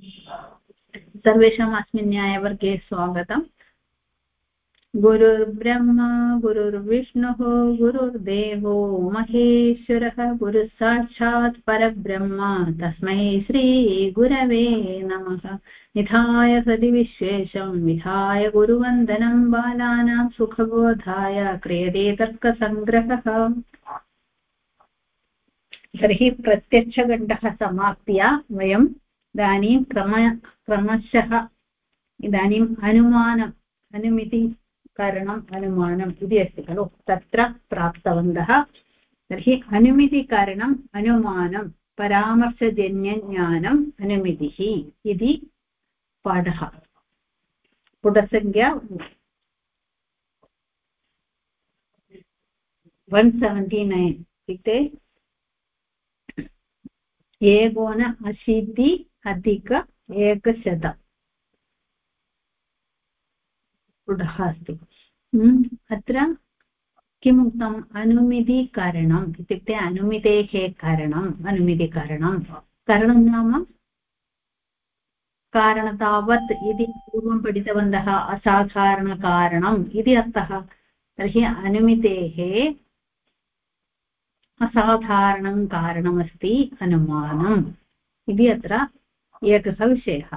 सर्वेषाम् अस्मिन् न्यायवर्गे स्वागतम्। गुरुर्ब्रह्मा गुरुर्विष्णुः गुरुर्देवो महेश्वरः गुरुः साक्षात् परब्रह्म तस्मै श्रीगुरवे नमः। निधाय हृदि विश्वेशं विधाय गुरुवन्दनं बालानां सुखबोधाय क्रियते तर्कसङ्ग्रहः। तर्हि प्रत्यक्षगण्डः समाप्य वयम् इदानीं क्रमशः इदानीम् अनुमिति कारणम् अनुमानम् इति अस्ति खलु, तत्र प्राप्तवन्तः। तर्हि अनुमितिकारणम् अनुमानं परामर्शजन्यज्ञानम् अनुमितिः इति पाठः। पुटसङ्ख्या 179 इत्युक्ते 180 अधिक 100 पुटः अस्ति। अत्र किमुक्तम्? अनुमितिकारणम् इत्युक्ते अनुमितेः कारणम्। अनुमितिकारणं कारणं नाम कारणतावत् इति पूर्वं पठितवन्तः। असाधारणकारणम् इति अर्थः। तर्हि अनुमितेः असाधारणं कारणमस्ति अनुमानम् इति अत्र एकः विषयः।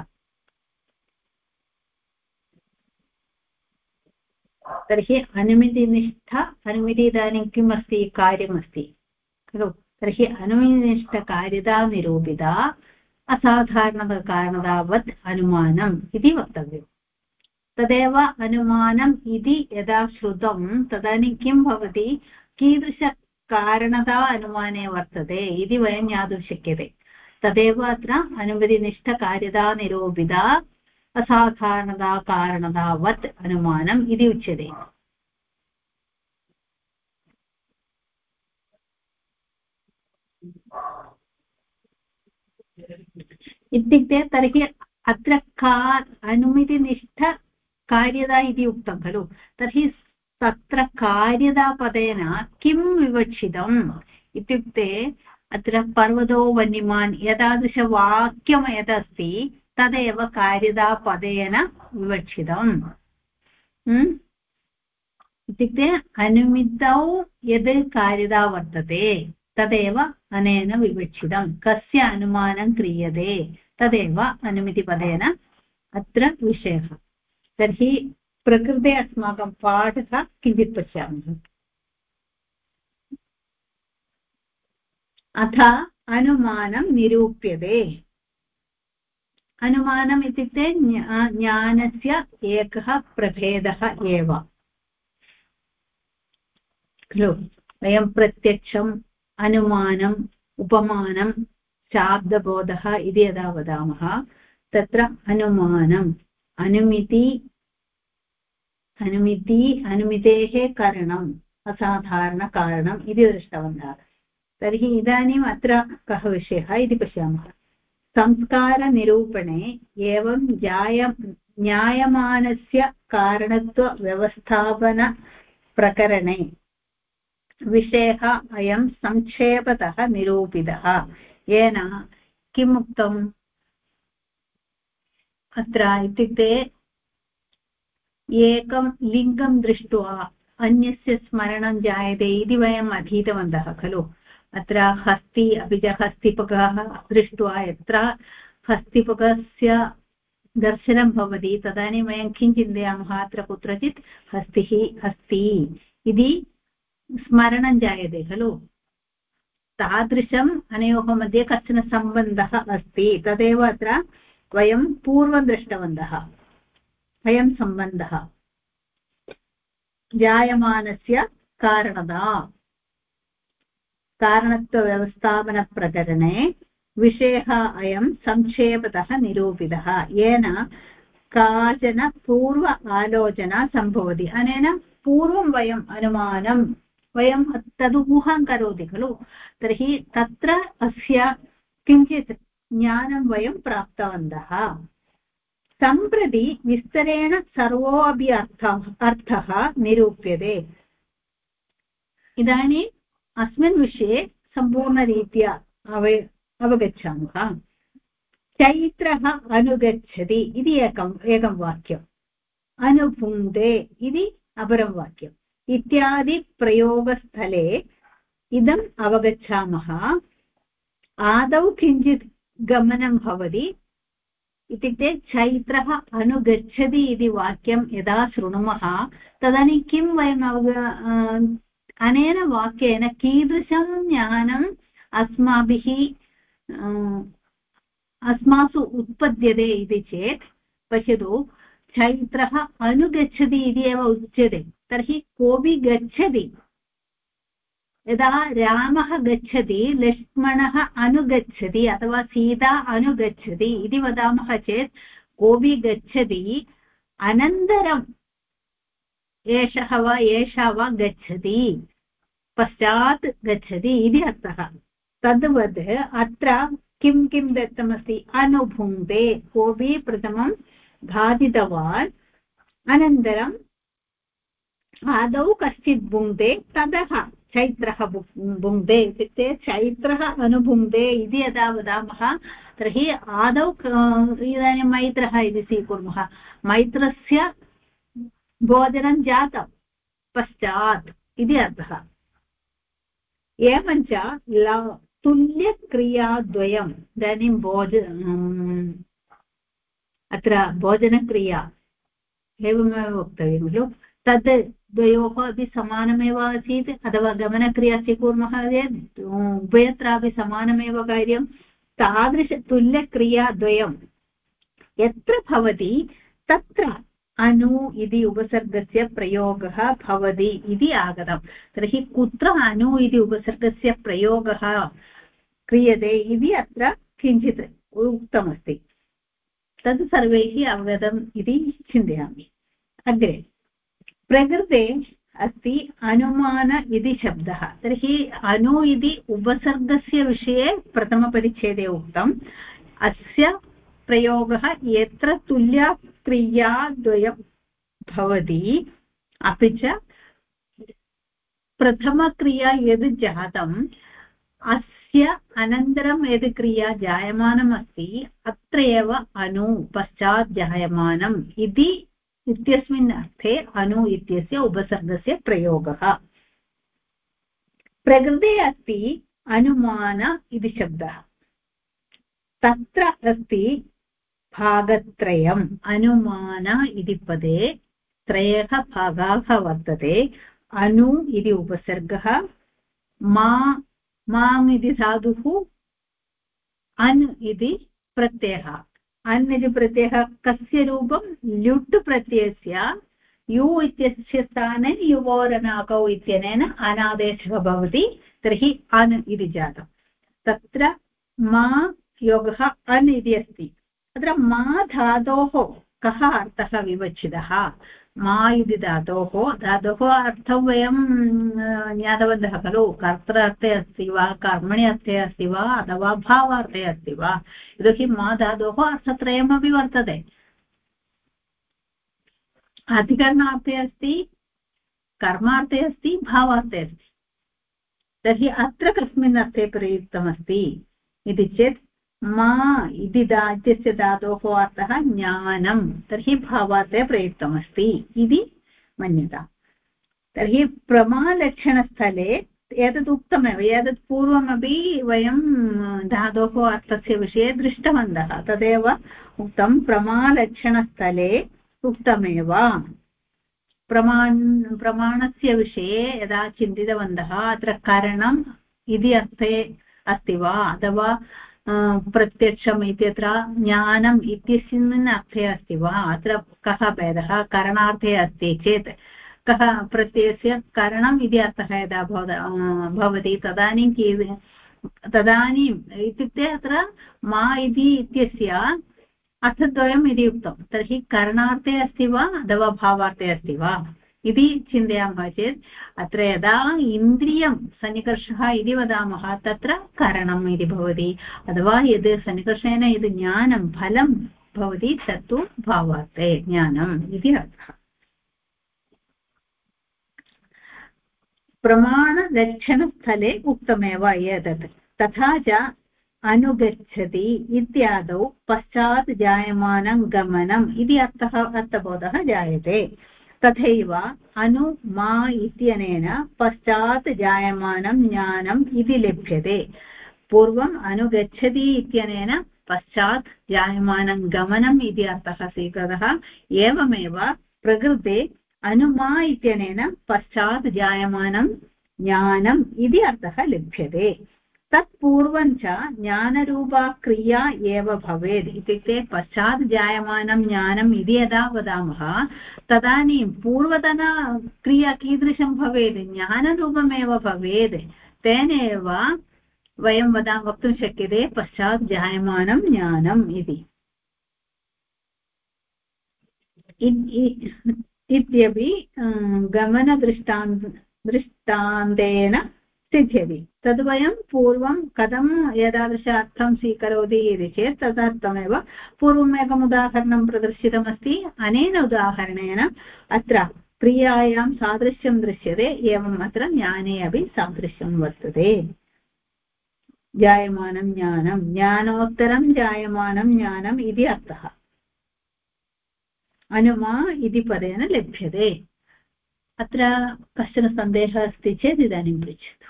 तर्हि अनुमितिनिष्ठ अनुमिति इदानीं किम् अस्ति? कार्यमस्ति खलु। तर्हि अनुमितिनिष्ठकार्यता निरूपिता असाधारणकारणतावत् अनुमानम् इति वक्तव्यम्। तदेव अनुमानम् इति यदा श्रुतं तदानीं किं भवति? कीदृशकारणता अनुमाने वर्तते इति वयं ज्ञातुं शक्यते। तदेव अत्र अनुमितिनिष्ठकार्यता निरूपिता असाधारणता कारणतावत् अनुमानम् इति उच्यते। इत्युक्ते तर्हि अत्र अनुमितिनिष्ठकार्यता इति उक्तं खलु। तर्हि तत्र कार्यतापदेन किं विवक्षितम् इत्युक्ते अत्र पर्वतो वन्यमान् एतादृशवाक्यं यदस्ति तदेव कार्यतापदेन विवक्षितम्। इत्युक्ते अनुमितौ यद् कार्यता वर्तते तदेव अनेन विवक्षितं। कस्य अनुमानं क्रियते तदेव अनुमितिपदेन अत्र विषयः। तर्हि प्रकृते अस्माकं पाठः किञ्चित् पश्यामः। अथ अनुमानं निरूप्यते। अनुमानम् इत्युक्ते ज्ञानस्य एकः प्रभेदः एव खलु। वयं प्रत्यक्षम् अनुमानम् उपमानं शाब्दबोधः इति यदा वदामः तत्र अनुमानम् अनुमितेः कारणम् असाधारणकारणम् इति दृष्टवन्तः। तर्हि इदानीम् अत्र कः विषयः इति पश्यामः। संस्कारनिरूपणे एवं न्यायमानस्य कारणत्वव्यवस्थापनप्रकरणे विषयः अयं संक्षेपतः निरूपितः। येन किम् उक्तम् अत्र इत्युक्ते एकं लिङ्गं दृष्ट्वा अन्यस्य स्मरणं जायते इति वयम् अधीतवन्तः खलु। अत्र हस्ति अपि च हस्तिपकः दृष्ट्वा यत्र हस्तिपकस्य दर्शनं भवति तदानीं वयं किं चिन्तयामः? अत्र कुत्रचित् हस्तिः अस्ति इति स्मरणं जायते खलु। तादृशम् अनयोः मध्ये कश्चन सम्बन्धः अस्ति। तदेव अत्र वयं पूर्वं दृष्टवन्तः। अयं सम्बन्धः जायमानस्य कारणत्वव्यवस्थापनप्रकरणे विषयः अयं संक्षेपतः निरूपितः। येन काचन पूर्व आलोचना सम्भवति। अनेन पूर्वं वयम् अनुमानं वयं तद् ऊहां करोति खलु। तर्हि तत्र अस्य किञ्चित् ज्ञानं वयं प्राप्तवन्तः। सम्प्रति विस्तरेण सर्वोऽपि अर्थः निरूप्यते। इदानीम् अस्मिन् विषये सम्पूर्णरीत्या अवगच्छामः। चैत्रः अनुगच्छति इति एकं वाक्यम् अनुभुङ्क्ते इति अपरं वाक्यम् इत्यादि प्रयोगस्थले इदम् अवगच्छामः आदौ किञ्चित् गमनं भवति इत्युक्ते चैत्रः अनुगच्छति इति वाक्यं यदा शृणुमः तदानीं किं वयम् अनेन वाक्येन कीदृशं ज्ञानम् अस्माभिः अस्मासु उत्पद्यते इति चेत् पश्यतु चैत्रः अनुगच्छति इति एव उच्यते तर्हि कोऽपि गच्छति यदा रामः गच्छति लक्ष्मणः अनुगच्छति अथवा सीता अनुगच्छति इति वदामः चेत् कोऽपि गच्छति अनन्तरम् एषः वा एषा वा गच्छति पश्चात् गच्छति इति अर्थः तद्वत् अत्र किं किं दत्तमस्ति अनुभुङ्क्ते कोऽपि प्रथमं खादितवान् अनन्तरम् आदौ कश्चित् भुङ्क्ते ततः चैत्रः भुङ्क्ते इत्युक्ते चैत्रः अनुभुङ्क्ते इति यदा वदामः तर्हि आदौ इदानीं मैत्रः इति स्वीकुर्मः मैत्रस्य भोजनं जातं पश्चात् इति अर्थः एवञ्च तुल्यक्रियाद्वयम् इदानीं अत्र भोजनक्रिया एवमेव वक्तव्यं खलु तद् द्वयोः अपि समानमेव आसीत् अथवा गमनक्रिया स्वीकुर्मः चेत् उभयत्रापि समानमेव कार्यं तादृशतुल्यक्रियाद्वयं यत्र भवति तत्र अनु इति उपसर्गस्य प्रयोगः भवति इति आगतं तर्हि कुत्र अनु इति उपसर्गस्य प्रयोगः क्रियते इति अत्र किञ्चित् उक्तमस्ति तद् सर्वैः अवगतम् इति चिन्तयामि अग्रे प्रकृते अस्ति अनुमान इति शब्दः तर्हि अनु इति उपसर्गस्य विषये प्रथमपरिच्छेदे उक्तम् अस्य प्रयोगः यत्र तुल्यक्रियाद्वयं भवति अपि च प्रथमक्रिया यद् जातम् अस्य अनन्तरं यद् क्रिया जायमानमस्ति अत्र एव अनु पश्चात् जायमानम् इति इत्यस्मिन् अर्थे अनु इत्यस्य उपसर्गस्य प्रयोगः प्रकृते अस्ति अनुमान इति शब्दः तत्र अस्ति भागत्रयम् अनुमान इति पदे त्रयः भागाः वर्तते अनु इति उपसर्गः माम् इति धातुः अन् इति प्रत्ययः अन् इति प्रत्ययः कस्य रूपं ल्युट् प्रत्ययस्य यु इत्यस्य स्थाने युवोरनाकौ इत्यनेन अनादेशः भवति तर्हि अन् इति जातं तत्र मा योगः अन् इति अस्ति अत्र मा धातोः कः अर्थः विवक्षितः मा इति धातोः अर्थं वयं ज्ञातवन्तः खलु कर्तृर्थे अस्ति वा कर्मणि अर्थे अस्ति वा अथवा भावार्थे अस्ति वा यतोहि मा धातोः अर्थत्रयमपि वर्तते अधिकरणार्थे अस्ति कर्मार्थे अस्ति भावार्थे अस्ति तर्हि अत्र कस्मिन् अर्थे प्रयुक्तमस्ति इति चेत् मा इति इत्यस्य धातोः अर्थः ज्ञानं तर्हि भावार्थे प्रयुक्तमस्ति इति मन्यताम् तर्हि प्रमालक्षणस्थले एतत् उक्तमेव एतत् पूर्वमपि वयं धातोः अर्थस्य विषये दृष्टवन्तः तदेव उक्तं प्रमालक्षणस्थले उक्तमेव प्रमाणस्य विषये यदा चिन्तितवन्तः अत्र कारणम् इति अर्थे अस्ति वा अथवा प्रत्यक्षम् इत्यत्र ज्ञानम् इत्यस्मिन् अर्थे अस्ति वा अत्र कः भेदः करणार्थे अस्ति चेत् कः प्रत्ययस्य कारणम् इति अर्थः यदा भवति तदानीम् इत्युक्ते अत्र मा इति इत्यस्य अर्थद्वयम् इति उक्तं तर्हि करणार्थे अस्ति वा अथवा भावार्थे अस्ति वा इति चिन्तयामः चेत् अत्र यदा इन्द्रियं सन्निकर्षः इति वदामः तत्र कारणम् इति भवति अथवा यद् सन्निकर्षेण यद् ज्ञानं फलं भवति तत्तु भावार्थे ज्ञानम् इति अर्थः प्रमाणलक्षणस्थले उक्तमेव एतत् तथा च अनुगच्छति इत्यादौ पश्चात् जायमानं गमनम् इति अर्थबोधः जायते। तथैव अनु मा इत्यनेन पश्चात् जायमानं ज्ञानम् इति लभ्यते। पूर्वम् अनुगच्छति इत्यनेन पश्चात् जायमानं गमनम् इति अर्थः स्वीकृतः। एवमेव प्रकृते अनुमा इत्यनेन पश्चात् जायमानं ज्ञानम् इति अर्थः लभ्यते। तत्पूर्वं च ज्ञानरूपा क्रिया एव भवेत्। इत्युक्ते पश्चात् जायमानं ज्ञानम् इति यदा वदामः तदानीं पूर्वतना क्रिया कीदृशं भवेत्, ज्ञानरूपमेव भवेत्। तेनैव वयं वक्तुं शक्यते पश्चात् जायमानं ज्ञानम् इति। इत्यपि दृष्टान्तेन सिद्ध्यति। तद् वयं पूर्वं कथं एतादृश अर्थं स्वीकरोति इति चेत् तदर्थमेव पूर्वम् एकम् उदाहरणं प्रदर्शितमस्ति। अनेन उदाहरणेन अत्र क्रियायां सादृश्यं दृश्यते, एवम् अत्र ज्ञाने अपि सादृश्यं वर्तते। जायमानं ज्ञानं, ज्ञानोत्तरं जायमानं ज्ञानम् इति अर्थः अनुमा इति पदेन लभ्यते। अत्र कश्चन सन्देहः अस्ति चेत् इदानीं पृच्छतु।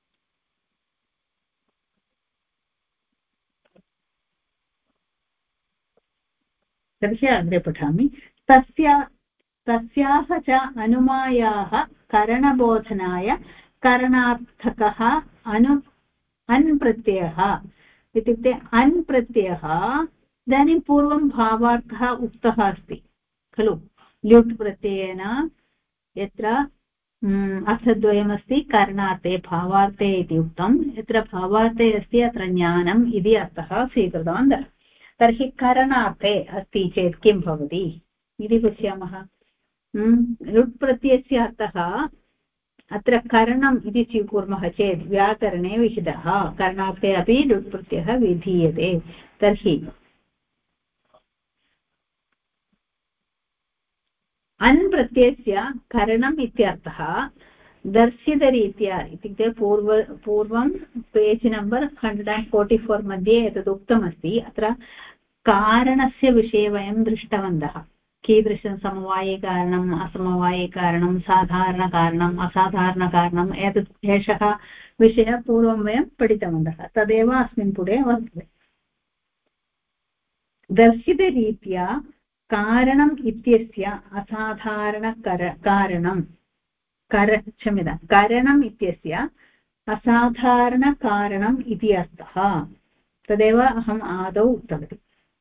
तर्हि अग्रे पठामि। तस्याः च अनुमायाः करणबोधनाय करणार्थकः अन् प्रत्ययः। इत्युक्ते अन् प्रत्ययः इदानीं पूर्वं भावार्थः उक्तः अस्ति खलु। ल्युट् प्रत्ययेन यत्र अर्थद्वयमस्ति, करणार्थे भावार्थे इति उक्तं। यत्र भावार्थे अस्ति अत्र ज्ञानम् इति अर्थः स्वीकृतवन्तः। तर्हि करणार्थे अस्ति चेत् किं भवति इति पश्यामः। लुट् प्रत्ययस्य अर्थः अत्र करणम् इति स्वीकुर्मः चेत् व्याकरणे विहितः, करणार्थे अपि लुट् प्रत्ययः विधीयते। तर्हि अन् प्रत्ययस्य करणम् इत्यर्थः दर्शितरीत्या, इत्युक्ते पूर्वं पेज् नम्बर् 144 मध्ये एतत् उक्तमस्ति। अत्र कारणस्य विषये वयं दृष्टवन्तः। कीदृशं समवायिकारणम्, असमवायिकारणं, साधारणकारणम्, असाधारणकारणम्, एषः विषयः पूर्वं वयं पठितवन्तः। तदेव अस्मिन् पुटे वर्तते। दर्शितरीत्या कारणम् इत्यस्य करणम् इत्यस्य असाधारणकारणम् इति अर्थः। तदेव अहम् आदौ उक्तवती।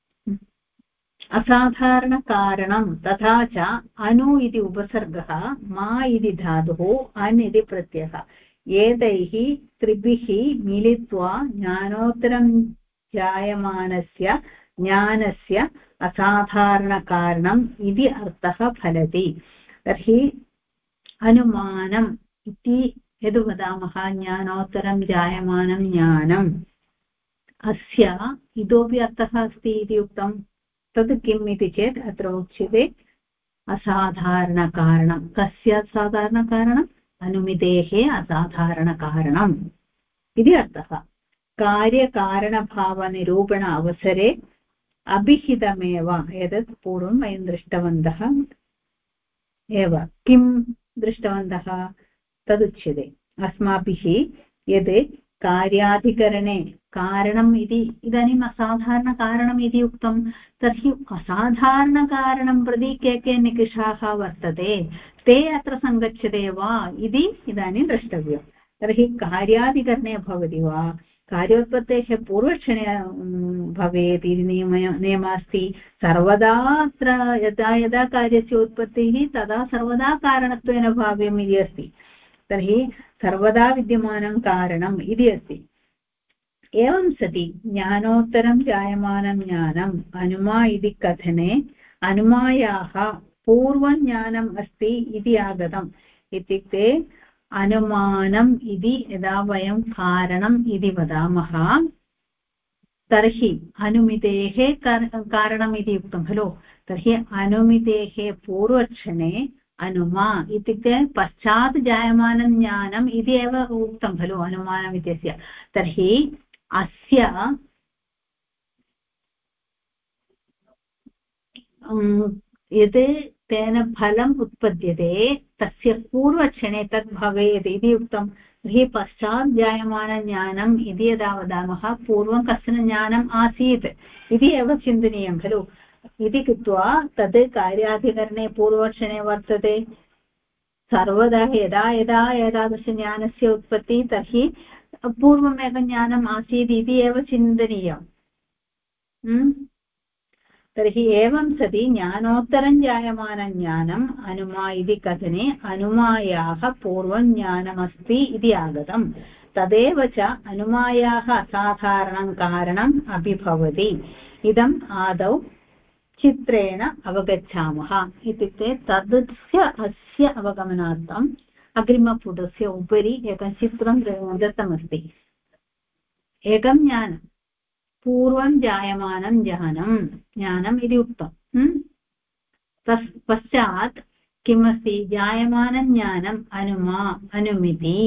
असाधारणकारणं तथा च अनु इति उपसर्गः, मा इति धातुः, अन् इति प्रत्ययः, एतैः त्रिभिः मिलित्वा ज्ञानोत्तरं जायमानस्य ज्ञानस्य असाधारणकारणम् इति अर्थः फलति। तर्हि अनुमानम् इति यद् वदामः, ज्ञानोत्तरं जायमानं ज्ञानम्, अस्य इतोपि अर्थः अस्ति इति उक्तं। तद् किम् इति चेत् अत्र उच्यते असाधारणकारणं। कस्य असाधारणकारणम्? अनुमितेः असाधारणकारणम् इति अर्थः। कार्यकारणभावनिरूपण अवसरे अभिहितमेव। एतत् पूर्वं वयं दृष्टवन्तः एव। किं दृष्टवन्तः तदुच्यते। अस्माभिः यद् कार्याधिकरणे कारणम् इति इदानीम् असाधारणकारणम् इति उक्तं। तर्हि असाधारणकारणं प्रति के निकषाः वर्तते, ते अत्र सङ्गच्छते वा इति इदानीं द्रष्टव्यं। तर्हि कार्याधिकरणे भवति वा, कार्योत्पत्तेः पूर्वक्षणे भवेत् इति नियमः अस्ति। सर्वदा अत्र यदा यदा कार्यस्य उत्पत्तिः तदा सर्वदा कारणत्वेन भाव्यम् इति अस्ति। तर्हि सर्वदा विद्यमानं कारणम् इति अस्ति। एवं सति ज्ञानोत्तरं जायमानं ज्ञानम् अनुमा इति कथने अनुमायाः पूर्वं ज्ञानम् अस्ति इति आगतम्। इत्युक्ते अनुमानम् इति यदा वयं कारणम् इति वदामः तर्हि अनुमितेः कारणम् इति उक्तं खलु। तर्हि अनुमितेः पूर्वक्षणे अनुमा इत्युक्ते पश्चात् जायमानं ज्ञानम् इति एव उक्तं खलु अनुमानम् इत्यस्य। तर्हि अस्य यद् तेन फलम् उत्पद्यते तस्य पूर्वक्षणे तद् भवेत् इति उक्तं। तर्हि पश्चात् जायमानज्ञानम् इति यदा वदामः पूर्वं कश्चन ज्ञानम् आसीत् इति एव चिन्तनीयं खलु। इति कृत्वा तद् कार्याधिकरणे पूर्वक्षणे वर्तते। सर्वदा यदा यदा एतादृशज्ञानस्य उत्पत्तिः तर्हि पूर्वमेव ज्ञानम् आसीत् इति एव चिन्तनीयम्। तर्हि एवं सति ज्ञानोत्तरं जायमानं ज्ञानम् अनुमा इति कथने अनुमायाः पूर्वं ज्ञानमस्ति इति आगतं। तदेव च अनुमायाः असाधारणं कारणम् अपि भवति। इदम् आदौ चित्रेण अवगच्छामः। इत्युक्ते तदस्य अस्य अवगमनार्थम् अग्रिमपुटस्य उपरि एकं चित्रं दत्तमस्ति। एकं ज्ञानं पूर्वं जायमानं ज्ञानम् इति उक्तम्। तस् पश्चात् किमस्ति जायमानं ज्ञानम् अनुमिति।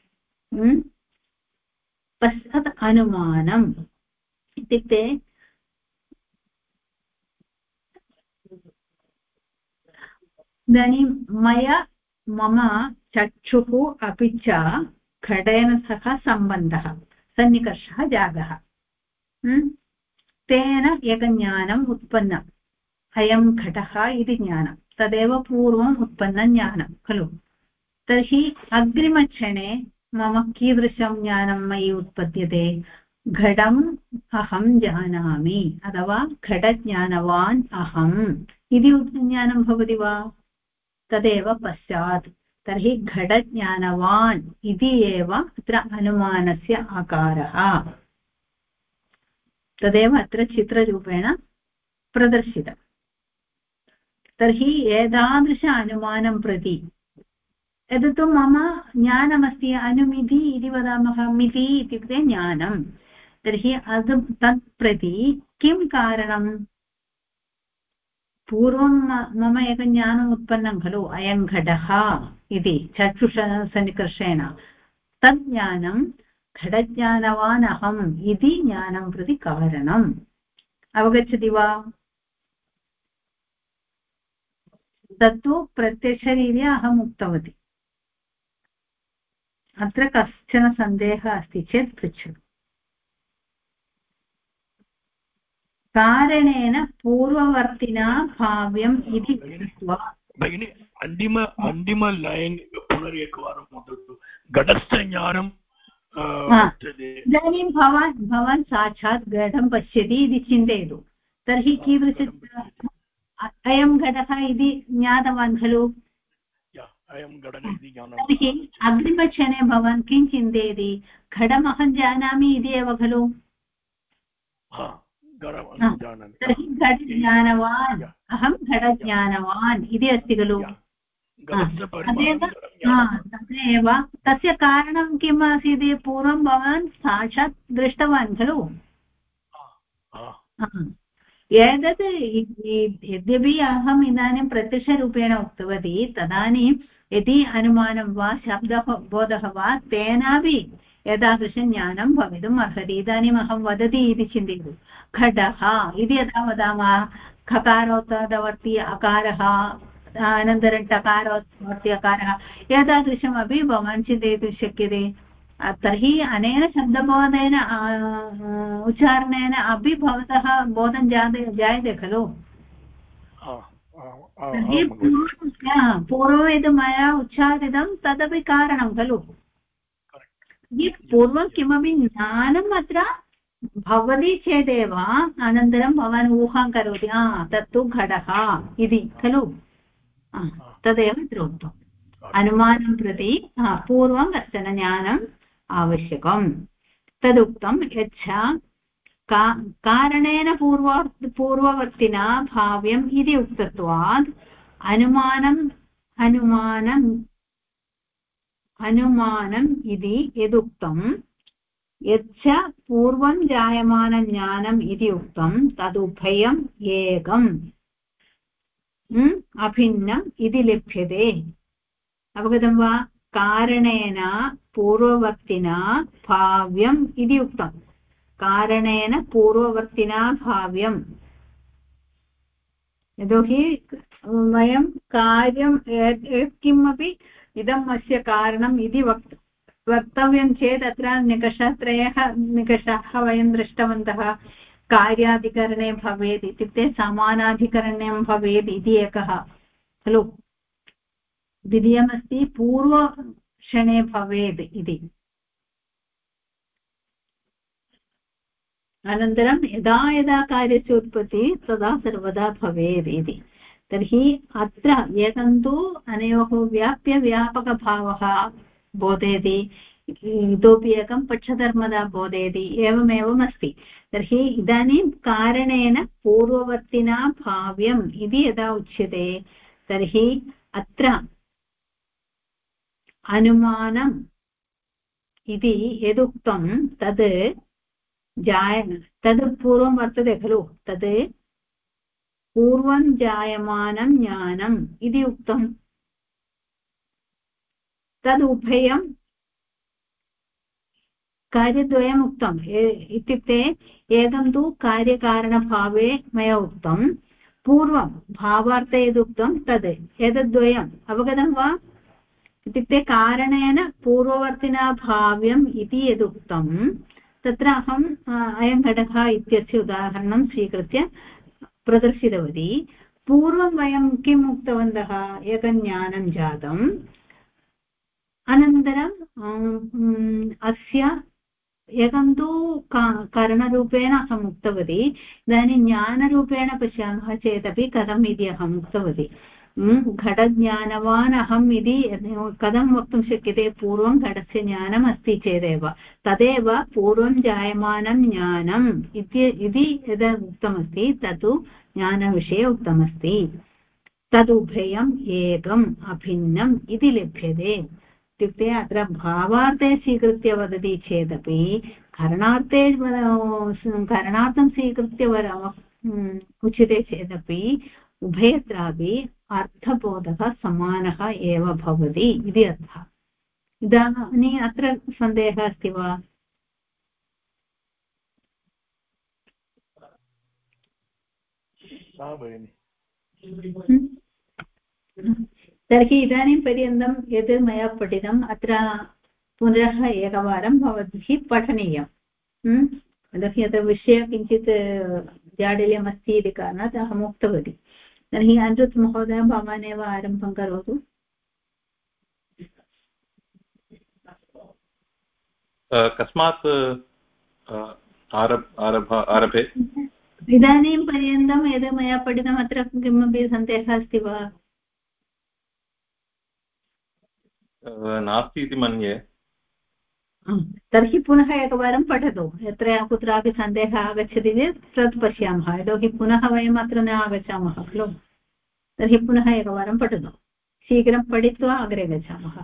पश्चात् अनुमानम् इत्युक्ते इदानीं मया मम चक्षुः अपि च घटेन सह सम्बन्धः सन्निकर्षः जातः। तेन एकं ज्ञानम् उत्पन्नम् अयं घटः इति ज्ञानं तदेव पूर्वम् उत्पन्नं ज्ञानं खलु। तर्हि अग्रिमक्षणे मम कीदृशं ज्ञानं मयि उत्पद्यते घटम् अहं जानामि अथवा घटज्ञानवान् अहम् इति ज्ञानं भवति वा तदेव पश्चात्। तर्हि घटज्ञानवान् इति एव अत्र अनुमानस्य आकारः। तदेव अत्र चित्ररूपेण प्रदर्शितम्। तर्हि एतादृश अनुमानं प्रति एतत्तु मम ज्ञानमस्ति अनुमिति इति वदामः। मिति इत्युक्ते ज्ञानं। तर्हि तत् प्रति किं कारणं पूर्वं मम एकं ज्ञानम् उत्पन्नं खलु अयं घटः इति चक्षुषसन्निकर्षेण तत् ज्ञानं घटज्ञानवान् अहम् इति ज्ञानं प्रति कारणम्। अवगच्छति वा? तत्तु प्रत्यक्षरीत्या अहम् उक्तवती। अत्र कश्चन सन्देहः अस्ति चेत् पृच्छतु। कारणेन पूर्ववर्तिना भाव्यम् इति कृत्वा भगिनी अन्तिम लैन् पुनरेकवारं वदतु। घटस्य ज्ञानं इदानीं भवान् साक्षात् घटं पश्यति इति चिन्तयतु। तर्हि कीदृश अयं घटः इति ज्ञातवान् खलु। तर्हि अग्रिमक्षणे भवान् किं चिन्तयति घटमहं जानामि इति एव खलु। तर्हि घटज्ञानवान् अहं घटज्ञानवान् इति अस्ति खलु। तदेव तस्य कारणं किम् आसीत् पूर्वं भवान् साक्षात् दृष्टवान् खलु। एतत् यद्यपि अहम् इदानीं प्रत्यक्षरूपेण उक्तवती तदानीं यदि अनुमानं वा शब्दबोधः वा तेनापि एतादृशं ज्ञानं भवितुम् अर्हति। इदानीम् अहं वदति इति चिन्तयतु घटः इति यदा वदामः खकारोत्तरवर्ती अकारः अनन्तरं टकारोत्तरवर्ती अकारः एतादृशमपि भवान् चिन्तयितुं शक्यते। तर्हि अनेन शब्दबोधेन उच्चारणेन अपि भवतः बोधं जायते खलु। तर्हि पूर्वं यद् मया उच्चारितं तदपि कारणं खलु। पूर्वं किमपि ज्ञानम् अत्र भवति चेदेव अनन्तरं भवान् ऊहां करोति तत्तु घटः इति खलु। तदेव अत्र उक्तम्। अनुमानं प्रति पूर्वं कश्चन ज्ञानम् आवश्यकं तदुक्तं। यच्च कारणेन पूर्ववर्तिना भाव्यम् इति उक्तत्वात् अनुमानम् इति यदुक्तं यच्च पूर्वं जायमानज्ञानम् इति उक्तं तदुभयम् एकम् अभिन्नम् इति लिप्यते। अवगतं वा? कारणेन पूर्ववर्तिना भाव्यम् इति उक्तम् कारणेन पूर्ववर्तिना भाव्यम् यतोहि वयं कार्यं किमपि इदम् अस्य कारणम् इति वक्तव्यं चेत् अत्र निकषाः वयं दृष्टवन्तः कार्याधिकरणे भवेत् इत्युक्ते समानाधिकरणं भवेत् इति एकः खलु द्वितीयमस्ति पूर्वक्षणे भवेत् इति अनन्तरं यदा यदा कार्यस्य उत्पत्तिः तदा सर्वदा भवेत् इति तर्हि अत्र एकं तु अनयोः व्याप्यव्यापकभावः बोधयति इतोपि एकं पक्षधर्मदा बोधयति एवमेवम् अस्ति तर्हि इदानीं कारणेन पूर्ववर्तिना भाव्यम् इति यदा उच्यते तर्हि अत्र अनुमानम् इति यदुक्तं तद् तद् पूर्वं वर्तते खलु तद् पूर्वं जायमानं ज्ञानम् इति उक्तं तद् उभयं कार्यद्वयम् उक्तम् इत्युक्ते एकं तु कार्यकारणभावे मया उक्तं पूर्वं भावार्थे यदुक्तं तद् एतद्वयम् अवगतं वा इत्युक्ते कारणेन पूर्ववर्तिना भाव्यम् इति यदुक्तं तत्र अहम् अयं घटकः इत्यस्य उदाहरणं स्वीकृत्य प्रदर्शितवती पूर्वं वयं किम् उक्तवन्तः एकं ज्ञानं जातम् अनन्तरं अस्य एकं तु कारणरूपेण अहम् उक्तवती इदानीं ज्ञानरूपेण पश्यामः चेदपि कथम् इति अहम् उक्तवती घटज्ञानवान् अहम् इति कथं वक्तुं शक्यते पूर्वं घटस्य ज्ञानम् अस्ति चेदेव तदेव पूर्वं जायमानं ज्ञानम् इति यदा उक्तमस्ति तत् ज्ञानविषये उक्तमस्ति तदुभयम् एकम् अभिन्नम् इति लभ्यते इत्युक्ते अत्र भावार्थे स्वीकृत्य वदति चेदपि करणार्थं स्वीकृत्य उच्यते चेदपि उभयत्रापि अर्थबोधः समानः एव भवति इति अर्थः इदानीम् अत्र सन्देहः अस्ति वा तर्हि इदानीं पर्यन्तं यद् मया पठितम् अत्र पुनः एकवारं भवद्भिः पठनीयम् यतोहि अत्र विषयः किञ्चित् जाडल्यमस्ति इति कारणात् अहम् उक्तवती तर्हि अनिरुद्ध महोदय भवान् एव आरम्भं करोतु कस्मात् आरभे इदानीं पर्यन्तं यद् मया पठितम् अत्र किमपि सन्देहः अस्ति वा नास्ति इति मन्ये तर्हि पुनः एकवारं पठतु यत्र कुत्रापि सन्देहः आगच्छति चेत् तत् पश्यामः यतोहि पुनः वयम् अत्र न आगच्छामः खलु तर्हि पुनः एकवारं पठतु शीघ्रं पठित्वा अग्रे गच्छामः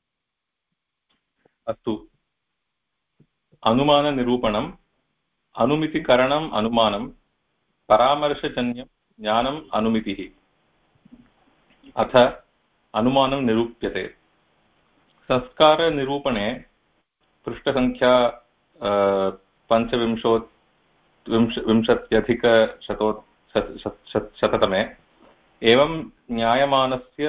अस्तु अनुमाननिरूपणम् अनुमितिकरणम् अनुमानं परामर्शजन्यं ज्ञानम् अनुमितिः अथ अनुमानं निरूप्यते संस्कारनिरूपणे पृष्ठसङ्ख्या 25-विंशत्यधिकशततमे एवं ज्ञायमानस्य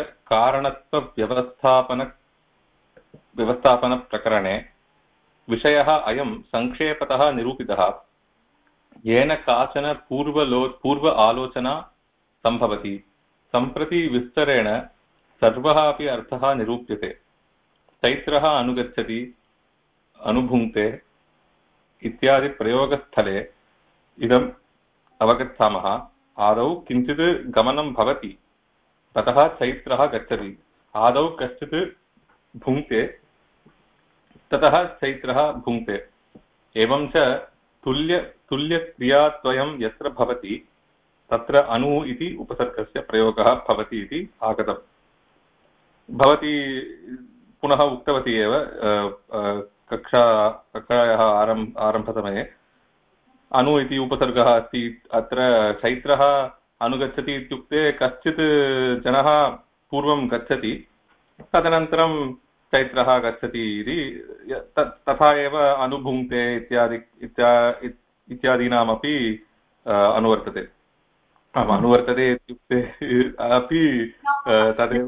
कारणत्वव्यवस्थापनप्रकरणे विषयः अयं संक्षेपतः निरूपितः येन काचन पूर्व आलोचना सम्भवति सम्प्रति विस्तरेण सर्वः अपि अर्थः निरूप्यते चैत्रः अनुगच्छति अनुभुङ्क्ते इत्यादि प्रयोगस्थले इदम् अवगच्छामः आदौ किञ्चित् गमनं भवति ततः चैत्रः गच्छति आदौ कश्चित् भुङ्क्ते ततः चैत्रः भुङ्क्ते एवं च तुल्यक्रियाद्वयं यत्र भवति तत्र अनु इति उपसर्गस्य प्रयोगः भवति इति आगतम् भवती पुनः उक्तवती एव कक्षायाः आरम्भसमये अनु इति उपसर्गः अस्ति अत्र चैत्रः अनुगच्छति इत्युक्ते कश्चित् जनः पूर्वं गच्छति तदनन्तरं चैत्रः गच्छति इति तथा एव अनुभुङ्क्ते इत्यादीनामपि अनुवर्तते। अनुवर्तते इत्युक्ते अपि तदेव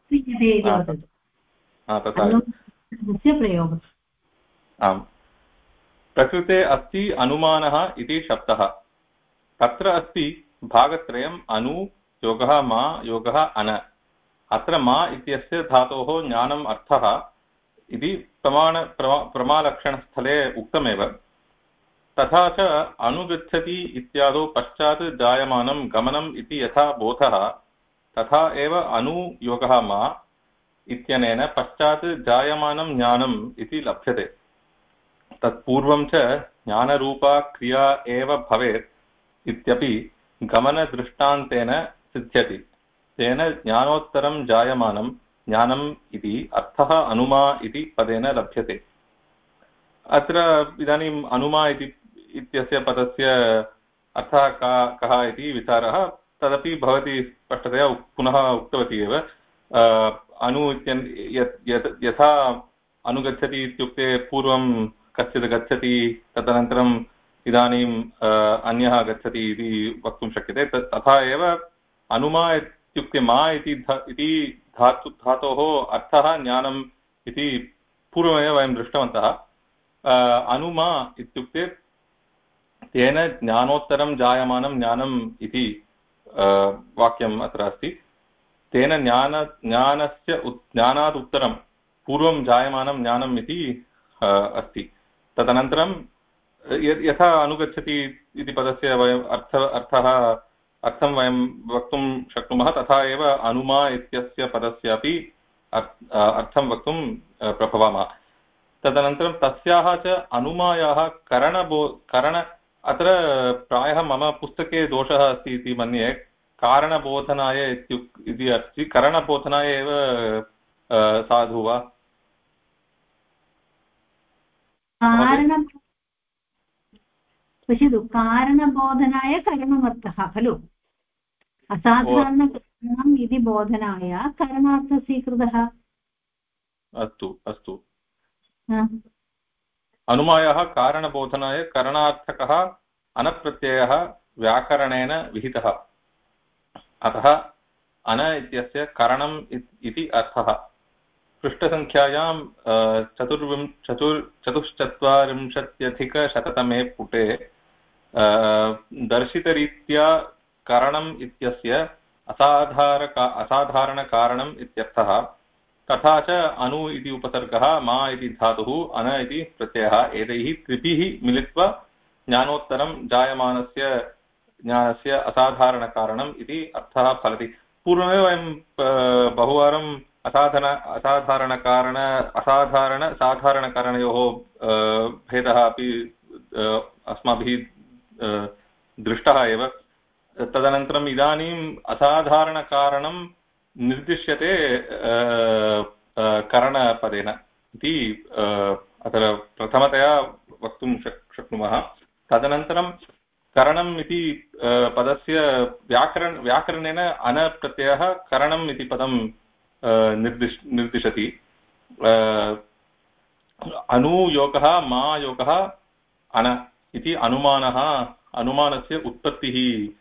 तथा प्रयोगः। आम्, प्रकृते अस्ति अनुमानः इति शब्दः। तत्र अस्ति भागत्रयम् अनु योगः मा योगः अन। अत्र मा इत्यस्य धातोः ज्ञानम् अर्थः इति प्रमालक्षणस्थले उक्तमेव। तथा च अनुगच्छति इत्यादौ पश्चात् जायमानं गमनम् इति यथा बोधः, तथा एव अनुयोगः मा इत्यनेन पश्चात् जायमानं ज्ञानम् इति लभ्यते। तत्पूर्वं च ज्ञानरूपा क्रिया एव भवेत् इत्यपि गमनदृष्टान्तेन सिद्ध्यति। तेन ज्ञानोत्तरं जायमानं ज्ञानम् इति अर्थः अनुमा इति पदेन लभ्यते। अत्र इदानीम् अनुमा इत्यस्य पदस्य अर्थः कः इति विचारः, तदपि भवती स्पष्टतया पुनः उक्तवती एव। अनु यथा अनुगच्छति इत्युक्ते पूर्वं कश्चित् गच्छति, तदनन्तरम् इदानीम् अन्यः गच्छति इति वक्तुं शक्यते। तथा एव अनुमा इत्युक्ते मा इति धातोः अर्थः ज्ञानम् इति पूर्वमेव वयं दृष्टवन्तः। अनुमा इत्युक्ते तेन ज्ञानोत्तरं जायमानं ज्ञानम् इति वाक्यम् अत्र अस्ति। तेन ज्ञानात् उत्तरं पूर्वं जायमानं ज्ञानम् इति अस्ति। तदनन्तरं यथा अनुगच्छति इति पदस्य वयम् अर्थं वयं वक्तुं शक्नुमः, तथा एव अनुमा इत्यस्य पदस्यापि अर्थं वक्तुं प्रभवामः। तदनन्तरं तस्याः च अनुमायाः अत्र प्रायः मम पुस्तके दोषः अस्ति इति मन्ये। कारणबोधनाय इति अस्ति, करणबोधनाय एव साधु वा? पश्यतु, कारणबोधनाय करणमर्थः खलु। असाधारणकारणम् इति बोधनाय करणार्थः स्वीकृतः। अस्तु अस्तु। अनुमायाः कारणबोधनाय करणार्थकः अनप्रत्ययः व्याकरणेन विहितः। अतः अन इत्यस्य करणम् इति अर्थः। पृष्ठसङ्ख्यायां चतुश्चत्वारिंशत्यधिकशततमे पुटे दर्शितरीत्या करणम् इत्यस्य असाधारणकारणम् इत्यर्थः। तथा च अनु इति उपसर्गः, मा इति धातुः, अन इति प्रत्ययः, एतैः त्रिभिः मिलित्वा ज्ञानोत्तरं जायमानस्य ज्ञानस्य असाधारणकारणम् इति अर्थः फलति। पूर्वमेव वयं बहुवारम् साधारणकारणयोः भेदः अपि अस्माभिः दृष्टः एव। तदनन्तरम् इदानीम् असाधारणकारणं निर्दिश्यते करणपदेन इति अत्र प्रथमतया वक्तुं शक्नुमः। तदनन्तरं करणम् इति पदस्य व्याकरणेन अनप्रत्ययः करणम् इति पदं निर्दिशति। अनुयोगः मा योगः अन इति अनुमानस्य उत्पत्तिः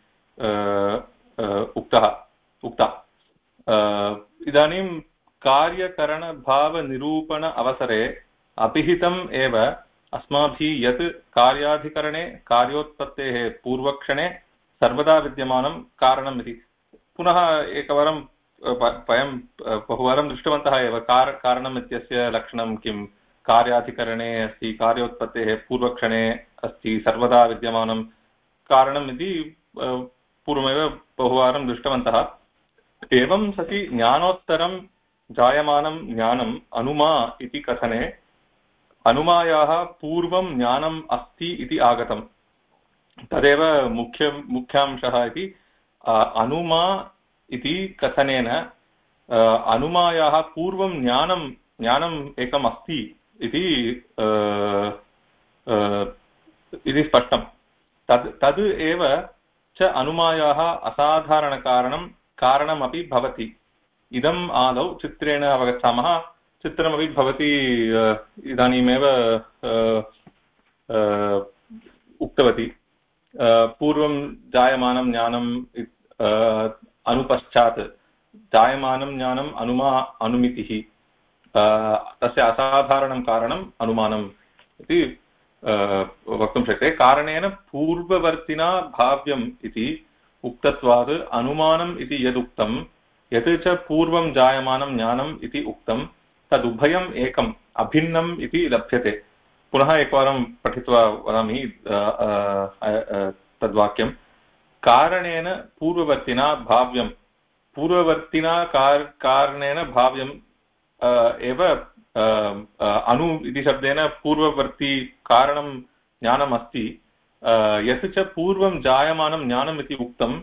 उक्ता। इदानीं कार्यकरणभावनिरूपण अवसरे अभिहितम् एव अस्माभिः यत् कार्याधिकरणे कार्योत्पत्तेः पूर्वक्षणे सर्वदा विद्यमानं कारणम् इति। पुनः एकवारं वयं बहुवारं दृष्टवन्तः एव। कारणम् इत्यस्य लक्षणं किं? कार्याधिकरणे अस्ति, कार्योत्पत्तेः पूर्वक्षणे अस्ति, सर्वदा विद्यमानं कारणम् इति पूर्वमेव बहुवारं दृष्टवन्तः। एवं सति ज्ञानोत्तरं जायमानं ज्ञानम् अनुमा इति कथने अनुमायाः पूर्वं ज्ञानम् अस्ति इति आगतम्। तदेव मुख्यांशः इति। अनुमा इति कथनेन अनुमायाः पूर्वं ज्ञानम् एकम् अस्ति इति स्पष्टं। तद् एव च अनुमायाः असाधारणकारणं कारणमपि भवति। इदम् आदौ चित्रेण अवगच्छामः। चित्रमपि भवती इदानीमेव उक्तवती पूर्वं जायमानं ज्ञानम् अनुपश्चात् जायमानं ज्ञानम् अनुमितिः तस्य असाधारणं कारणम् अनुमानम् इति वक्तुं शक्यते कारणेन पूर्ववर्तिना भाव्यम् इति उक्तत्वात् अनुमानम् इति यदुक्तं यत् च पूर्वं जायमानं ज्ञानम् इति उक्तं तदुभयम् एकम् अभिन्नम् इति लभ्यते पुनः एकवारं पठित्वा वदामि तद्वाक्यं कारणेन पूर्ववर्तिना भाव्यं पूर्ववर्तिना कारणेन भाव्यं एव अनु इति शब्देन पूर्ववर्ती कारणं ज्ञानम् अस्ति यत् च पूर्वं जायमानं ज्ञानम् इति उक्तं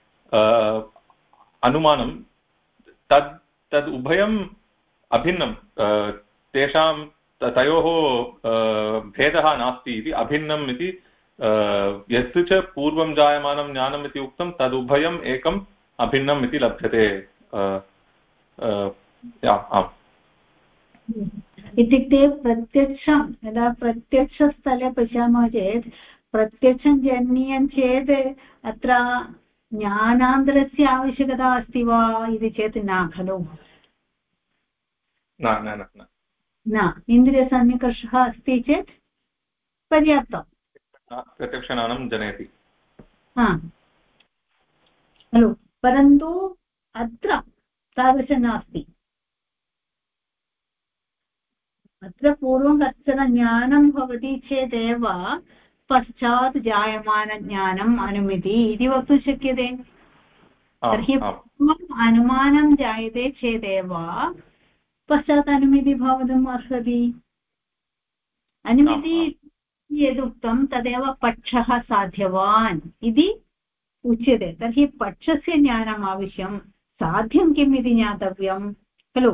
अनुमानं तद् उभयम् अभिन्नं तेषां तयोः भेदः नास्ति इति अभिन्नम् इति यत् च पूर्वं जायमानं ज्ञानम् इति उक्तं तदुभयम् एकम् अभिन्नम् इति लभ्यते आम् इत्युक्ते प्रत्यक्षं यदा प्रत्यक्षस्थले पश्यामः चेत् प्रत्यक्षं जन्यं चेत् अत्र ज्ञानान्तरस्य आवश्यकता अस्ति वा इति चेत् न खलु न इन्द्रियसन्निकर्षः अस्ति चेत् पर्याप्तं प्रत्यक्षज्ञानं जनयति खलु परन्तु अत्र तादृशं नास्ति अत्र पूर्वं कश्चन ज्ञानं भवति चेदेव पश्चात् जायमानज्ञानम् अनुमिति इति वक्तुं शक्यते तर्हि अनुमानं जायते चेदेव पश्चात् अनुमिति भवितुम् अर्हति अनुमिति यदुक्तं तदेव पक्षः साध्यवान् इति उच्यते तर्हि पक्षस्य ज्ञानम् आवश्यकं साध्यं किम् इति ज्ञातव्यं खलु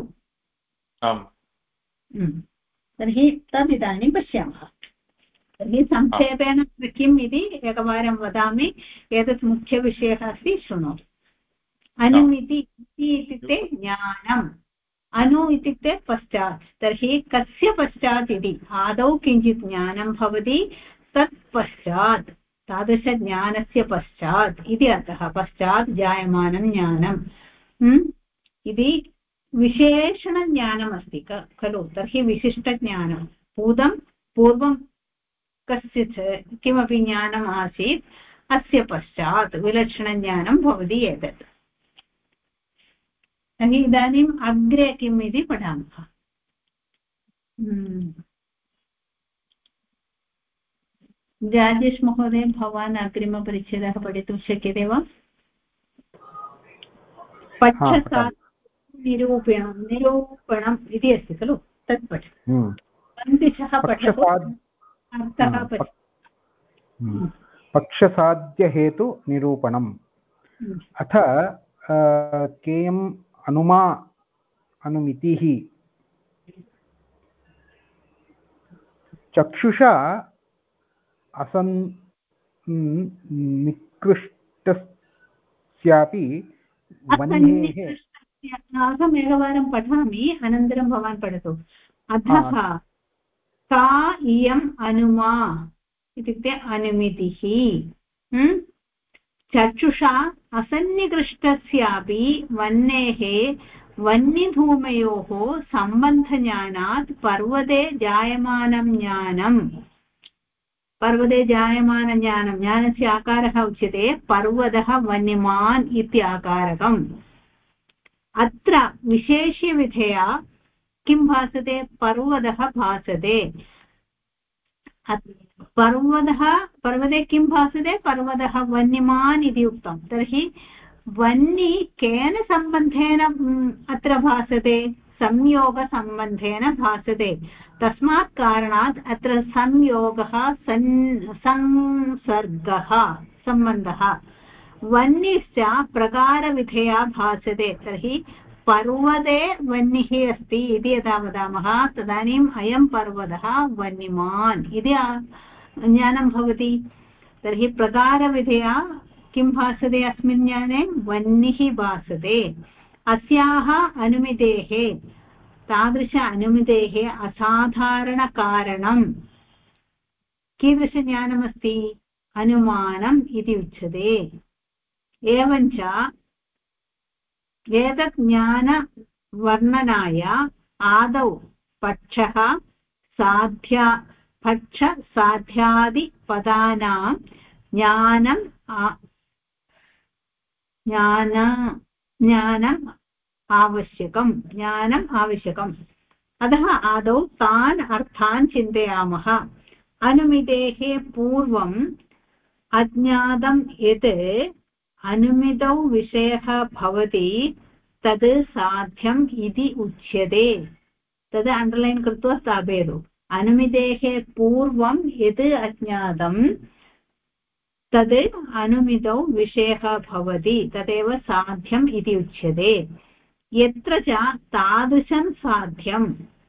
तर्हि तदिदानीं पश्यामः तर्हि संक्षेपेण किम् इति एकवारं वदामि एतत् मुख्यविषयः अस्ति शृणोतु अनुमिति इत्युक्ते ज्ञानम् अनु इत्युक्ते पश्चात् तर्हि कस्य पश्चात् इति आदौ किञ्चित् ज्ञानं भवति तत् पश्चात् तादृशज्ञानस्य पश्चात् इति अर्थः पश्चात् जायमानं ज्ञानम् इति विशेषणज्ञानमस्ति खलु तर्हि विशिष्टज्ञानं पूर्वं कस्यचित् किमपि ज्ञानम् आसीत् अस्य पश्चात् विलक्षणज्ञानं भवति एतत् तर्हि इदानीम् अग्रे किम् इति पठामः राजेश महोदय भवान् अग्रिमपरिच्छेदः पठितुं शक्यते वा पक्षसात् निरूपणम् इति अस्ति खलु तत् पठतु पन्तिशः पठतु अर्थः पठतु पक्षसाध्यहेतुनिरूपणम् अथ केयम् अनुमितिः चक्षुषा निकृष्टस्यापि वह्नेः अहमेकवारं पठामि अनन्तरं भवान् पठतु अतः का इयम् अनुमा इत्युक्ते अनुमितिः चक्षुषा असन्निकृष्टस्यापि वह्नेः वह्निधूमयोः सम्बन्धज्ञानात् पर्वते जायमानज्ञानं ज्ञानस्य आकारः उच्यते पर्वतः वह्निमान् इति आकारकम् अत्र विशेष्यविधया किं भासते पर्वतः भासते पर्वते किं भासते पर्वतः वह्निमान् इति उक्तं तर्हि वह्नि केन सम्बन्धेन अत्र भासते संयोगसम्बन्धेन भासते तस्मात् कारणात् अत्र संयोगः संसर्गः सम्बन्धः वह्निश्च प्रकारविधया भासते तर्हि पर्वते वह्निः अस्ति इति यदा वदामः तदानीम् अयं पर्वतः वह्निमान् इति ज्ञानं भवति तर्हि प्रकारविधया किं भासते अस्मिन् ज्ञाने वह्निः भासते अस्याः अनुमितेः तादृश अनुमितेः असाधारणकारणं कीदृशज्ञानमस्ति अनुमानम् इति उच्यते एवञ्च एतत् ज्ञानवर्णनाय आदौ पक्षसाध्यादिपदानां ज्ञानम् आवश्यकम् अतः आदौ तान् अर्थान् चिन्तयामः अनुमितेः पूर्वम् अज्ञातं यत् अनुमितौ विषयः भवति तद् साध्यम् इति उच्यते तद् अण्डर्लैन् कृत्वा स्थापयतु अनुमितेः पूर्वं यत् अज्ञातं तद् अनुमितौ विषयः भवति तदेव साध्यम् इति उच्यते यत्र च तादृशं साध्यं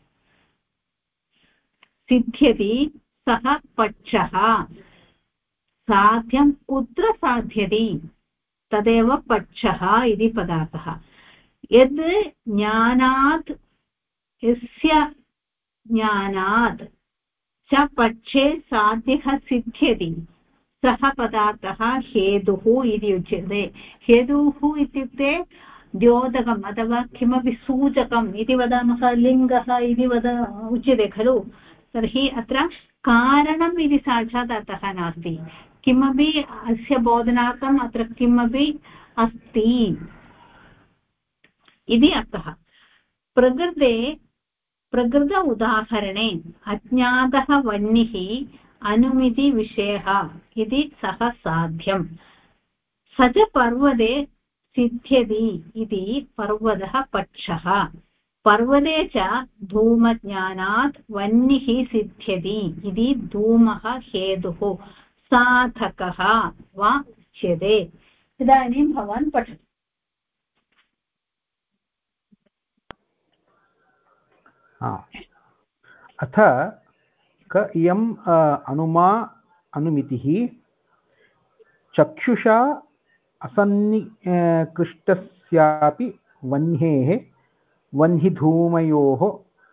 सिद्ध्यति सः पक्षः साध्यं कुत्र साध्यति तदेव पक्षः इति पदार्थः यद् ज्ञानात् यस्य ज्ञानात् च पक्षे साध्यः सिद्ध्यति सः पदार्थः हेतुः इति उच्यते हेतुः इत्युक्ते द्योतकम् अथवा किमपि सूचकम् इति वदामः लिङ्गः इति उच्यते खलु तर्हि अत्र कारणम् इति साक्षात् अर्थः नास्ति किमपि अस्य बोधनार्थम् अत्र किमपि अस्ति इति अर्थः प्रकृत उदाहरणे अज्ञातः वह्निः अनुमितिविषयः इति सः साध्यम् स च पर्वते सिद्ध्यति इति पर्वतः पक्षः पर्वते च धूमज्ञानात् वह्निः सिद्ध्यति इति धूमः हेतुः साधकः वा उच्यते इदानीं भवान् पठतु अथ क इयम् अनुमितिः चक्षुषा असन्निकृष्टस्यापि वह्नेः वह्निधूमयोः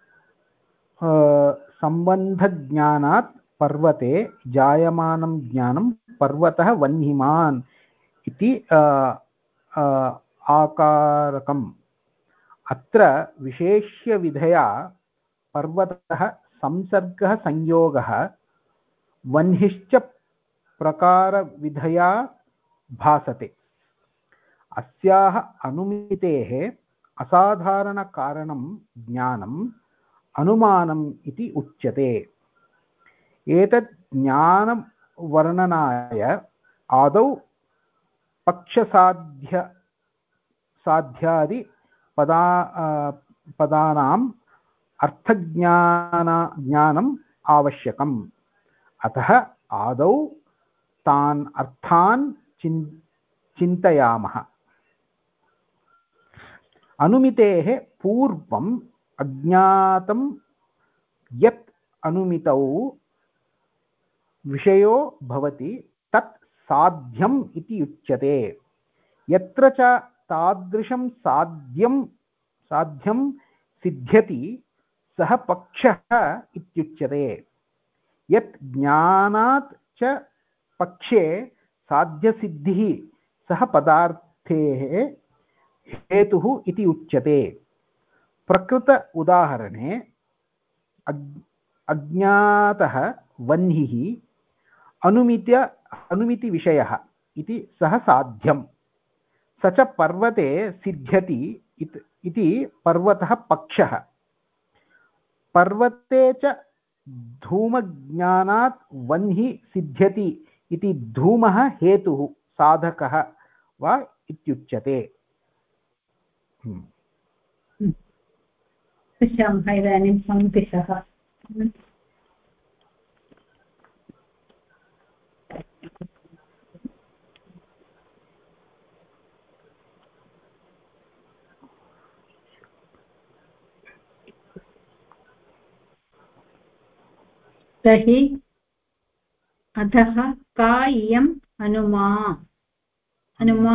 सम्बन्धज्ञानात् पर्वते जायमानं ज्ञानं पर्वतः वह्निमान् इति आकारकम् अत्र विशेष्यविधया पर्वतः संसर्गः संयोगः वह्निश्च प्रकारविधया भासते अस्याः अनुमितेः असाधारणकारणं ज्ञानम् अनुमानम् इति उच्यते एतत् ज्ञानवर्णनाय आदौ पक्षसाध्यादि पदानाम् अर्थज्ञानम् आवश्यकम् अतः आदौ तान् अर्थान् चिन्तयामः अनुमितेः पूर्वम् अज्ञातं यत् अनुमितौ विषयो भवति तत् साध्यम् इति उच्यते यत्र च तादृशं साध्यं सिद्ध्यति सः पक्षः इत्युच्यते यत् ज्ञानात् च पक्षे साध्यसिद्धिः सः पदार्थेः हेतुः इति उच्यते प्रकृत उदाहरणे अज्ञातः वह्निः अनुमितिविषयः इति सः साध्यं स च पर्वते सिद्ध्यति इति पर्वतः पक्षः पर्वते च धूमज्ञानात् वह्निः सिद्ध्यति इति धूमः हेतुः साधकः वा इत्युच्यते पश्यामः इदानीं पङ्क्तिशः तर्हि अतः का इयम् अनुमा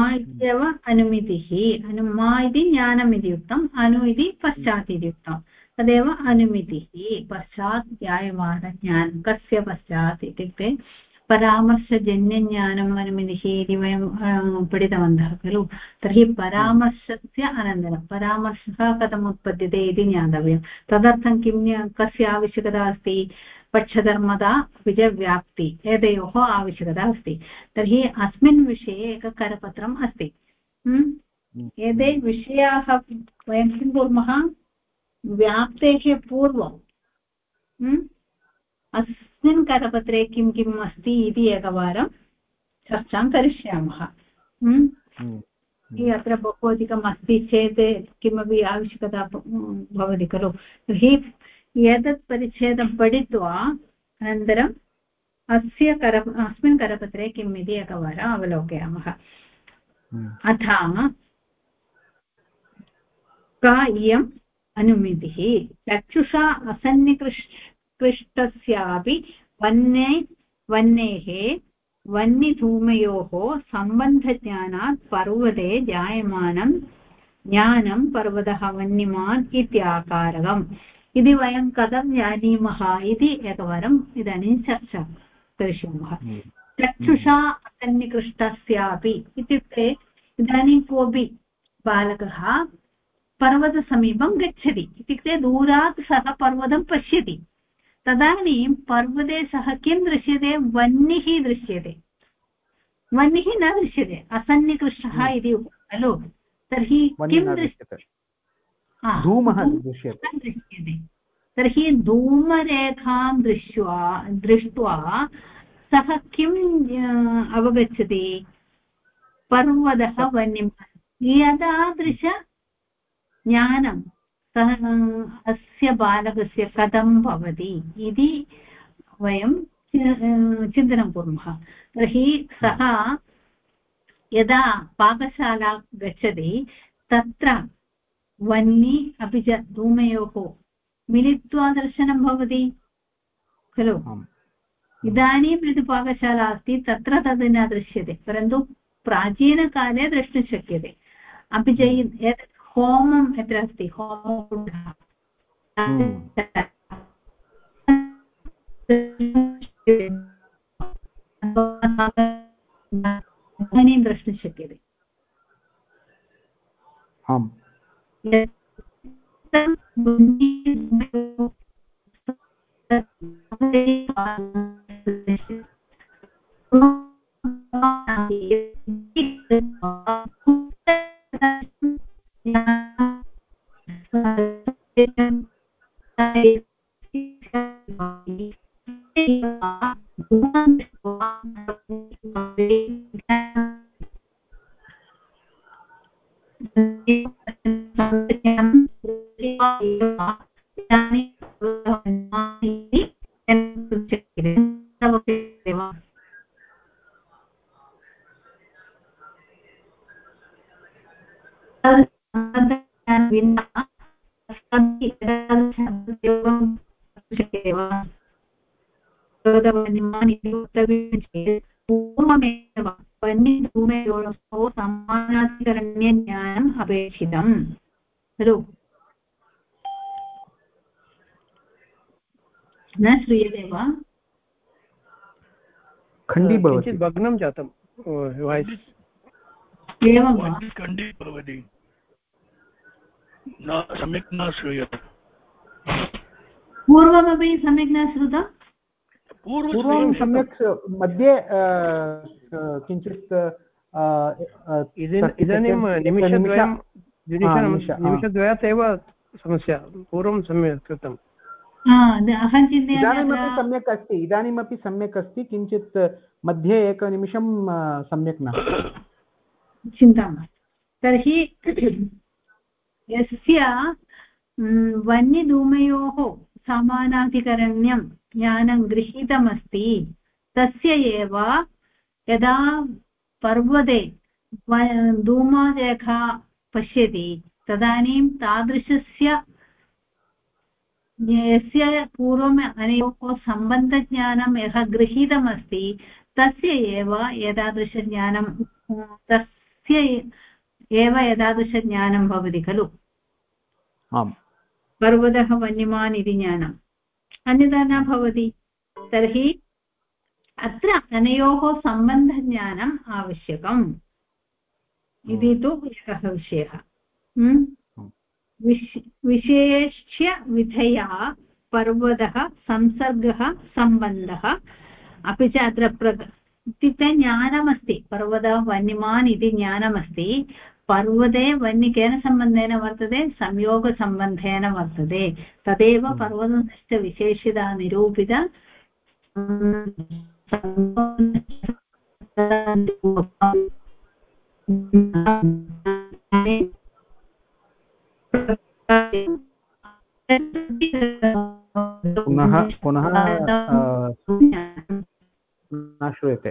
इत्येव अनुमितिः अनुमा इति ज्ञानम् इति उक्तम् अनु इति पश्चात् इति उक्तम् तदेव अनुमितिः पश्चात् जायमानज्ञानं कस्य पश्चात् इत्युक्ते परामर्शजन्यज्ञानम् अनुमितिः इति वयं पठितवन्तः खलु तर्हि परामर्शस्य अनन्तरं परामर्शः कथम् उत्पद्यते इति ज्ञातव्यं तदर्थं कस्य आवश्यकता अस्ति पक्षधर्मता अपि च व्याप्ति एतयोः आवश्यकता अस्ति तर्हि अस्मिन् विषये एकं करपत्रम् अस्ति एते विषयाः वयं किं कुर्मः व्याप्तेः पूर्वम् अस्मिन् करपत्रे किं किम् अस्ति इति एकवारं चर्चां करिष्यामः अत्र बहु अधिकम् अस्ति चेत् किमपि आवश्यकता भवति खलु तर्हि एतत् परिच्छेदं पठित्वा अनन्तरम् अस्मिन् करपत्रे किम् इति एकवारम् अवलोकयामः अथ का इयम् अनुमितिः चक्षुषा असन्निकृष्टस्यापि वह्नेः वह्निधूमयोः सम्बन्धज्ञानात् पर्वते जायमानं ज्ञानं पर्वतः वह्निमान् इत्याकारकम् इति वयं कथं जानीमः इति एकवारम् इदानीं चर्चा करिष्यामः चक्षुषा असन्निकृष्टस्यापि इत्युक्ते इदानीं कोऽपि बालकः पर्वतसमीपं गच्छति इत्युक्ते दूरात् सः पर्वतं पश्यति तदानीं पर्वते सः किं दृश्यते वह्निः दृश्यते वह्निः न दृश्यते असन्निकृष्टः इति खलु तर्हि किं दृश्यते धूमः दृश्यते तर्हि धूमरेखां दृष्ट्वा सः किम् अवगच्छति पर्वतः वह्निमान् यादृश ज्ञानं सः अस्य बालकस्य कथं भवति इति वयं चिन्तनं कुर्मः तर्हि सः यदा पाकशाला गच्छति तत्र वह्नि अपि च धूमयोः मिलित्वा दर्शनं भवति खलु इदानीं यदि पाकशाला अस्ति तत्र तद् न दृश्यते परन्तु प्राचीनकाले द्रष्टुं शक्यते अपि च एतत् होमं यत्र अस्ति होमकुण्डः इदानीं द्रष्टुं शक्यते पूर्वमेव वह्निधूमयोः समानाधिकरण्यज्ञानम् अपेक्षितम् खलु न श्रूयते वा किञ्चित् भग्नं जातं एवं वा खण्डी भवति न सम्यक् न श्रूयते पूर्वमपि सम्यक् न श्रुतं पूर्वं सम्यक् मध्ये किञ्चित् इदानीं निमिषद्वयात् एव समस्या पूर्वं सम्यक् कृतम् अहं चिन्तयामि इदानीमपि सम्यक् अस्ति किञ्चित् मध्ये एकनिमिषं सम्यक् न चिन्ता मास्तु तर्हि यस्य वह्निधूमयोः समानाधिकरण्यं ज्ञानं गृहीतमस्ति तस्य एव यदा पर्वते धूमरेखा पश्यति तदानीं तादृशस्य यस्य पूर्वम् अनयोः सम्बन्धज्ञानं यः गृहीतमस्ति तस्य एव एतादृशज्ञानं तस्य एव एतादृशज्ञानं भवति खलु आम् पर्वतः वन्यमान् इति ज्ञानम् अन्यथा न भवति। तर्हि अत्र अनयोः सम्बन्धज्ञानम् आवश्यकम् इति तु एकः विषयः। विशेष्य विधया पर्वतः संसर्गः सम्बन्धः अपि च अत्र इत्युक्ते ज्ञानमस्ति पर्वतः वन्यमान् इति ज्ञानमस्ति। पर्वते वन्य केन सम्बन्धेन वर्तते संयोगसम्बन्धेन वर्तते। तदेव पर्वतनिष्ठविशेषता निरूपित पुनः न श्रूयते।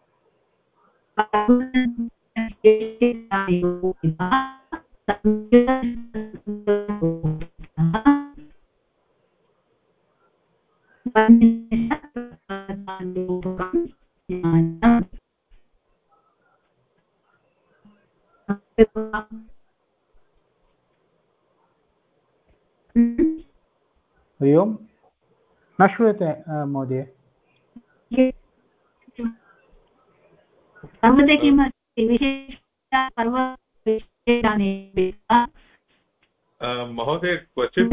हरि ओम् न श्रूयते महोदय। पर्वते किमस्ति विशेषतः महोदय क्वचित्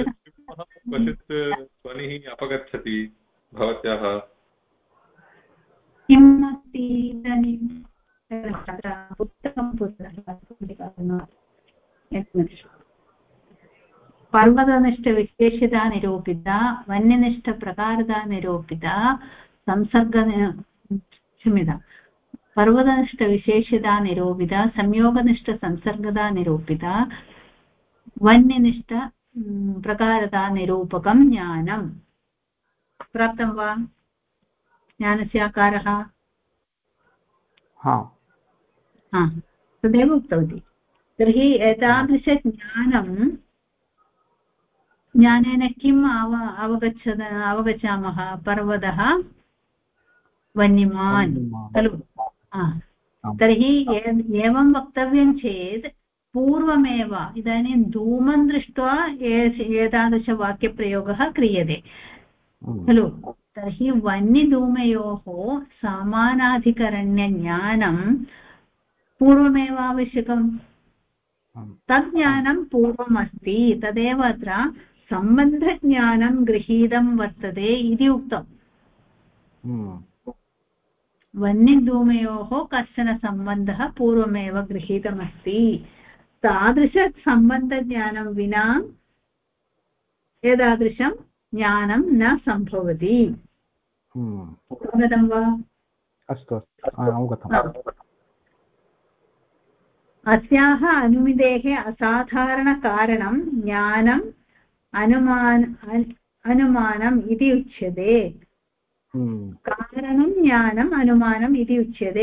ध्वनिः अपगच्छति भवत्याः। किम् अस्ति इदानीं पर्वतनिष्ठविशेषता निरूपिता वन्यनिष्ठप्रकारता निरूपिता क्षम्यतां पर्वतनिष्ठविशेषता निरूपिता संयोगनिष्ठसंसर्गता निरूपिता वन्यनिष्ठ प्रकारता निरूपकं ज्ञानं प्राप्तं वा? ज्ञानस्य आकारः तदेव उक्तवती। तर्हि ज्ञानेन किम् अवगच्छामः? पर्वतः वन्यमान् खलु। तर्हि एवं वक्तव्यं चेत् पूर्वमेव इदानीं धूमं दृष्ट्वा एतादृशवाक्यप्रयोगः क्रियते खलु। तर्हि वन्यधूमयोः समानाधिकरण्यज्ञानं पूर्वमेव आवश्यकम्। तज्ज्ञानं पूर्वमस्ति। तदेव अत्र सम्बन्धज्ञानं गृहीतं वर्तते इति उक्तम्। वन्यधूमयोः कश्चन सम्बन्धः पूर्वमेव गृहीतमस्ति। तादृशसम्बन्धज्ञानं विना एतादृशं ज्ञानं न सम्भवति। अवगतं वा? अस्तु अवगतम्। अस्याः अनुमितेः असाधारणकारणं ज्ञानम् अनुमानम् इति उच्यते। कारणं ज्ञानम् अनुमानम् इति उच्यते।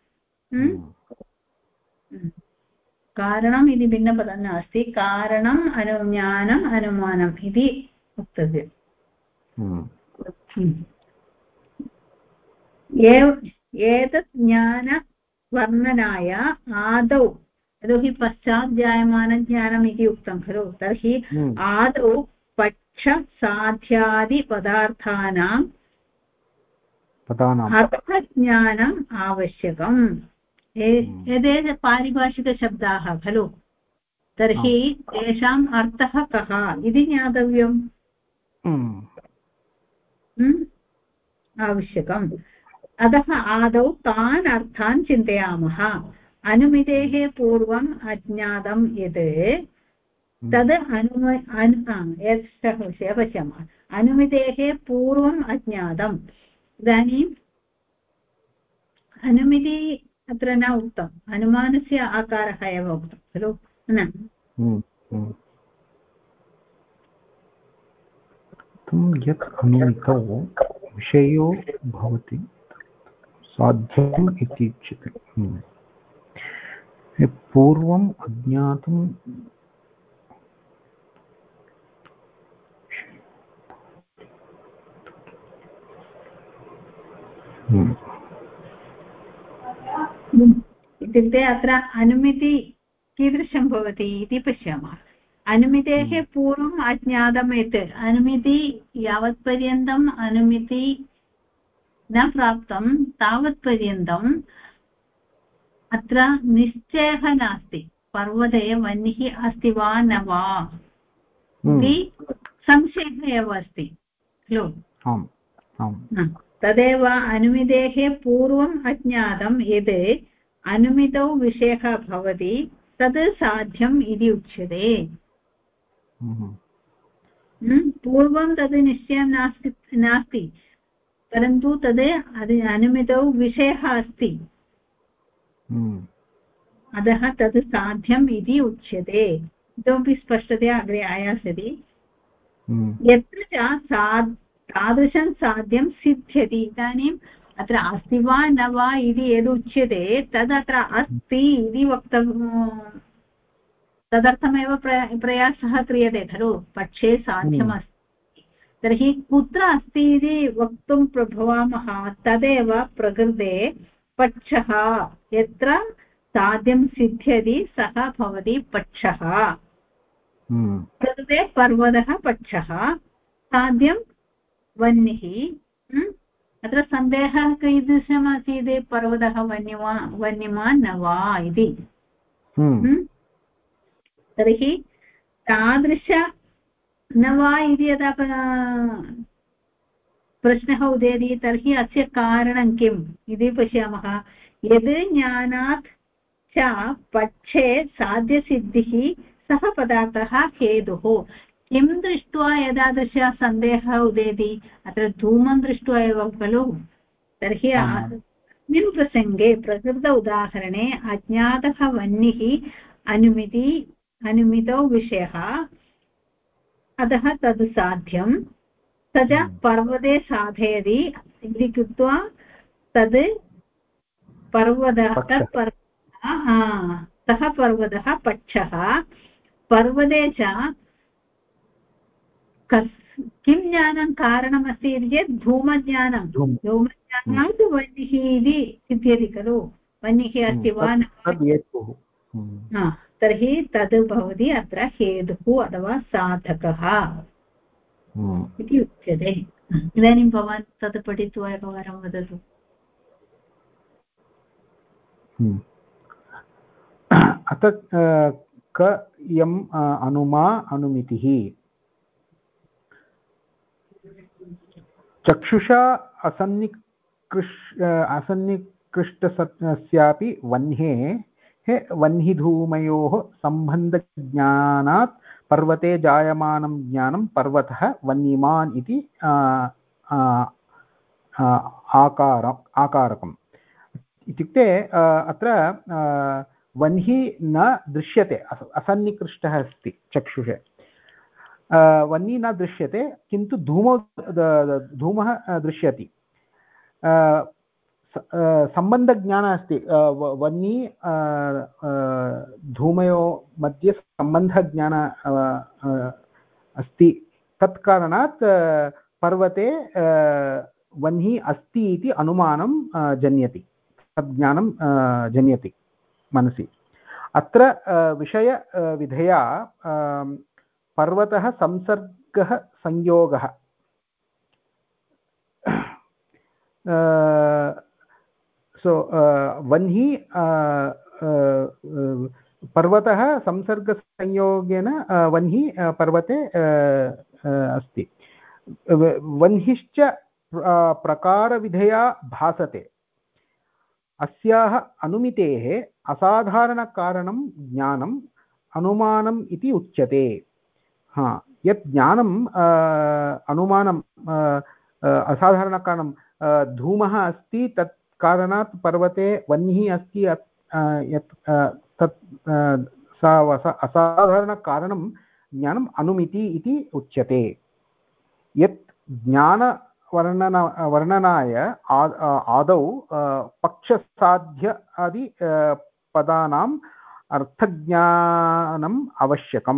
कारणम् इति भिन्नपदं नास्ति। कारणम् ज्ञानम् अनुमानम् इति वक्तव्यम्। एतत् ज्ञानवर्णनाय आदौ यतोहि पश्चात् जायमानज्ञानम् इति उक्तं खलु। तर्हि आदौ पक्षसाध्यादिपदार्थानां अर्थज्ञानम् आवश्यकम्। एते पारिभाषिकशब्दाः खलु। तर्हि तेषाम् अर्थः कः इति ज्ञातव्यम् आवश्यकम्। अतः आदौ तान् अर्थान् चिन्तयामः। अनुमितेः पूर्वम् अज्ञातं यत् तद् एकः विषयः पश्यामः। अनुमितेः पूर्वम् अज्ञातम्। इदानीम् अनुमिति अत्र न उक्तम्। अनुमानस्य आकारः एव उक्तं खलु न? यत् अनुमितौ विषयो भवति साध्यम् इति उच्यते। पूर्वम् अज्ञातं इत्युक्ते अत्र अनुमिति कीदृशं भवति इति पश्यामः। अनुमितेः पूर्वम् अज्ञातं यत् अनुमिति यावत्पर्यन्तम् अनुमिति न प्राप्तं तावत्पर्यन्तम् अत्र निश्चयः नास्ति पर्वते वह्निः अस्ति वा न वा इति संशयः एव अस्ति खलु तदेव अनुमितेः पूर्वम् अज्ञातं यत् अनुमितौ विषयः भवति तद् साध्यम् इति उच्यते पूर्वं तद् निश्चयं नास्ति परन्तु तद् अनुमितौ विषयः अस्ति अतः तद् साध्यम् इति उच्यते इतोपि स्पष्टतया अग्रे आयास्यति यत्र च तादृशं साध्यं सिद्ध्यति इदानीम् अत्र अस्ति वा न वा इति यदुच्यते तदत्र अस्ति इति वक्तव्यं तदर्थमेव प्रयासः क्रियते खलु पक्षे साध्यमस्ति तर्हि कुत्र अस्ति इति वक्तुं प्रभवामः तदेव प्रकृते पक्षः यत्र साध्यं सिद्ध्यति सः भवति पक्षः प्रकृते पर्वतः पक्षः साध्यं वह्निः अत्र सन्देहः कीदृशमासीत् पर्वतः वह्निमान् न वा इति तर्हि तादृश न वा इति यदा प्रश्नः उदेति तर्हि अस्य कारणं किम् इति पश्यामः यद् ज्ञानात् च पक्षे साध्यसिद्धिः सः पदार्थः हेतुः किं दृष्ट्वा एतादृश सन्देहः उदेति अत्र धूमं दृष्ट्वा एव खलु तर्हि अस्मिन् प्रसङ्गे प्रकृत उदाहरणे अज्ञातः वह्निः अनुमितौ विषयः अतः तद् साध्यं स च पर्वते साधयति इति कृत्वा तद् सः पर्वतः पक्षः पर्वते च किं ज्ञानं कारणमस्ति इति चेत् धूमज्ञानं धूमज्ञानात् वह्निः इति सिद्ध्यति खलु वह्निः अस्ति वा न तर्हि तद् भवति अत्र हेतुः अथवा साधकः इति उच्यते इदानीं भवान् तत् पठित्वा एकवारं वदतु अथ क यम् अनुमा अनुमितिः चक्षुषा असन्निकृष्टस्यापि वह्निधूमयोः सम्बन्धज्ञानात् पर्वते जायमानं ज्ञानं पर्वतः वह्निमान् इति आकारकम् इत्युक्ते अत्र वह्निः न दृश्यते असन्निकृष्टः अस्ति चक्षुषे वह्निः न दृश्यते किन्तु धूमः दृश्यति सम्बन्धज्ञानम् अस्ति वह्निः धूमयोः मध्ये सम्बन्धज्ञानम् अस्ति तत्कारणात् पर्वते वह्निः अस्ति इति अनुमानं जन्यति तज्ज्ञानं जन्यति मनसि अत्र विषयविधया पर्वतः संसर्गः संयोगः वह्निः पर्वतः संसर्गसंयोगेन वह्निः पर्वते अस्ति वह्निश्च प्रकारविधया भासते अस्याः अनुमितेः असाधारणकारणं ज्ञानम् अनुमानम् इति उच्यते यत् ज्ञानम् अनुमानम् असाधारणकारणं धूमः अस्ति तत् कारणात् पर्वते वह्निः अस्ति यत् तत् असाधारणकारणं ज्ञानम् अनुमिति इति उच्यते यत् वर्णनाय आदौ पक्षसाध्य आदि पदानाम् अर्थज्ञानम् आवश्यकम्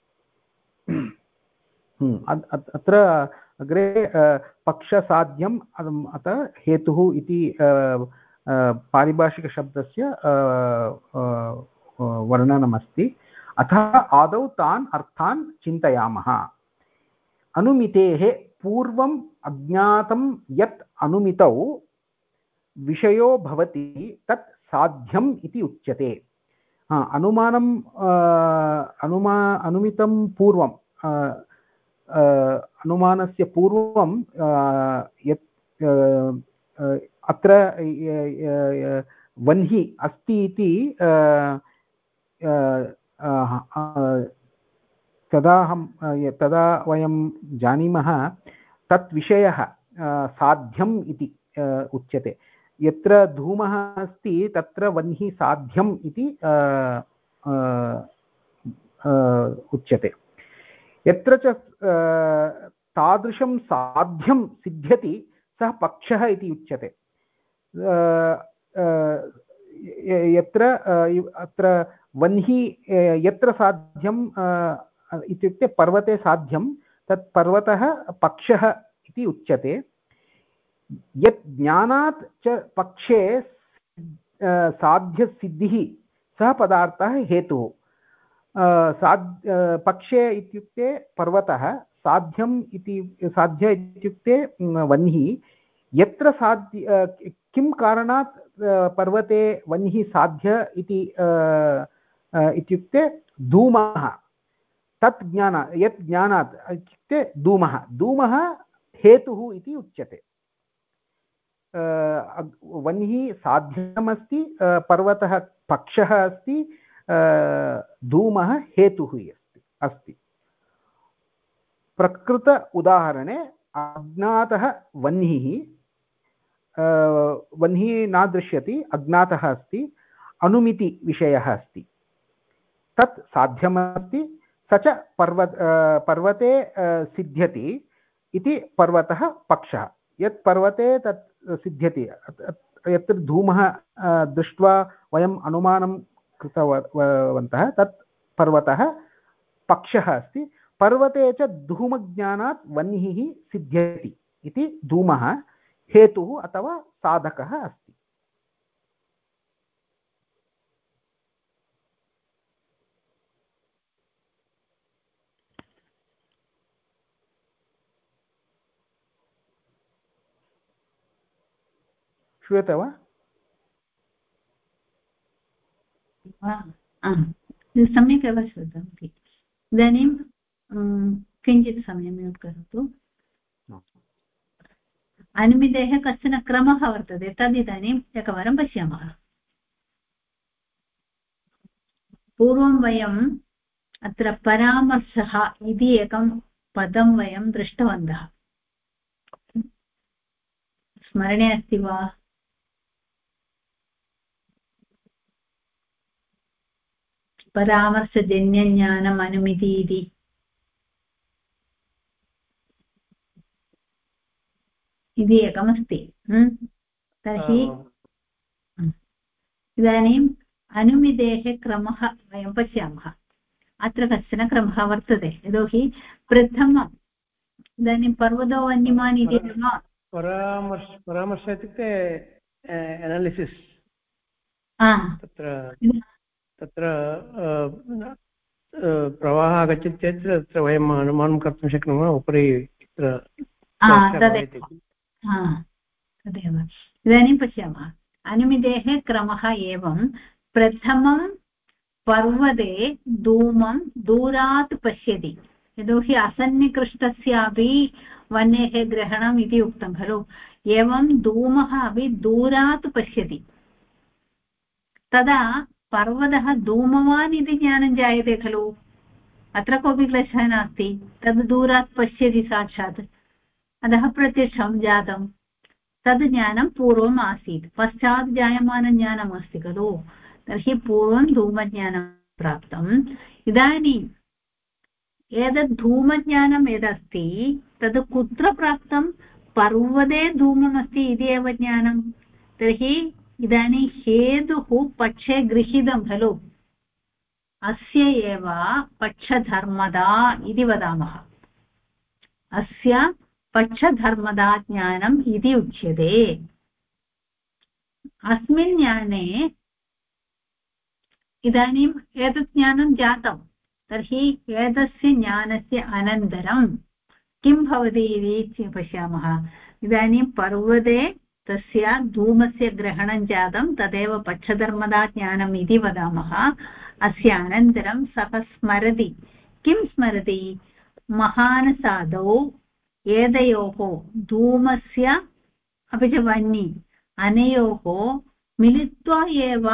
अत्र अग्रे पक्षसाध्यम् अतः हेतुः इति पारिभाषिकशब्दस्य वर्णनमस्ति अतः आदौ तान् अर्थान् चिन्तयामः। अनुमितेः पूर्वम् अज्ञातं यत् अनुमितौ विषयो भवति तत् साध्यम् इति उच्यते। अनुमितं पूर्वं अनुमानस्य पूर्वं यत् अत्र वह्नि अस्ति इति तदा वयं जानीमः तत् विषयः साध्यम् इति उच्यते। यत्र धूमः अस्ति तत्र वह्निः साध्यम् इति उच्यते। यत्र च तादृशं साध्यं सिद्ध्यति सः पक्षः इति उच्यते। यत्र अत्र वह्नि यत्र साध्यं इत्युक्ते पर्वते साध्यं तत् पर्वतः पक्षः इति उच्यते। यत् ज्ञानात् च पक्षे साध्यसिद्धिः सः पदार्थः हेतुः। पक्षे इत्युक्ते पर्वतः, साध्यम् इति साध्य इत्युक्ते वह्निः। यत्र साध्य किं कारणात् पर्वते वह्निः साध्य इति इत्युक्ते धूमः, तत् यत् ज्ञानात् इत्युक्ते धूमः हेतुः इति उच्यते। वह्निः साध्यमस्ति, पर्वतः पक्षः अस्ति, धूमः हेतुः अस्ति। प्रकृत उदाहरणे अज्ञातः वह्निः न दृश्यति, अज्ञातः अस्ति, अनुमिति विषयः अस्ति, तत् साध्यमस्ति, स च पर्वते सिद्ध्यति इति पर्वतः पक्षः। यत् पर्वते तत् सिद्ध्यति, यत्र धूमः दृष्ट्वा वयम् अनुमानं कृतवन्तः तत् पर्वतः पक्षः अस्ति। पर्वते च धूमज्ञानात् वह्निः सिद्ध्यति इति धूमः हेतुः अथवा साधकः अस्ति। श्रूयते वा? सम्यक् एव श्रुतम्। इदानीं किञ्चित् समयं म्यूट् करोतु। अनुमितेः कश्चन क्रमः वर्तते, तदिदानीम् एकवारं पश्यामः। पूर्वं वयम् अत्र परामर्शः इति एकं पदं वयं दृष्टवन्तः। स्मरणे अस्ति वा? परामर्शजन्यज्ञानम् अनुमिति इति। इति एकमस्ति। तर्हि इदानीम् अनुमितेः क्रमः वयं पश्यामः। अत्र कश्चन क्रमः वर्तते, यतोहि प्रथमम् इदानीं पर्वतो वन्यमान् इति परामर्श इत्युक्ते एनालिसिस्। तत्र प्रवाहः आगच्छति चेत् तत्र वयम् अनुमानं कर्तुं शक्नुमः उपरि तदेव। इदानीं पश्यामः। अनुमितेः क्रमः एवं प्रथमं पर्वते धूमं दूरात् पश्यति, यतोहि असन्निकृष्टस्यापि वह्नेः ग्रहणम् इति उक्तं खलु। एवं धूमः अपि दूरात् पश्यति, तदा पर्वतः धूमवान् इति ज्ञानं जायते खलु। अत्र कोऽपि क्लेशः नास्ति, तद् दूरात् पश्यति साक्षात्, अतः प्रत्यक्षं जातं। तद् ज्ञानं पूर्वम् आसीत्, पश्चात् जायमानज्ञानम् अस्ति खलु। तर्हि पूर्वं धूमज्ञानं प्राप्तम्। इदानीम् एतद् धूमज्ञानं यदस्ति तद् कुत्र प्राप्तं? पर्वते धूममस्ति इति एव ज्ञानं। तर्हि इदानीं हेतुः पक्षे गृहीतं खलु, अस्य एव पक्षधर्मदा इति वदामः। अस्य पक्षधर्मदा ज्ञानम् इति उच्यते। अस्मिन् ज्ञाने इदानीम् एतत् ज्ञानं जातं तर्हि एतस्य ज्ञानस्य अनन्तरं किं भवति इति पश्यामः इदानीं पर्वते तस्य धूमस्य ग्रहणं जातं तदेव पक्षधर्मदा ज्ञानम् इति वदामः अस्य अनन्तरं सः स्मरति किं स्मरति महानसादौ एतयोः धूमस्य अपि च वह्नि अनयोः मिलित्वा एव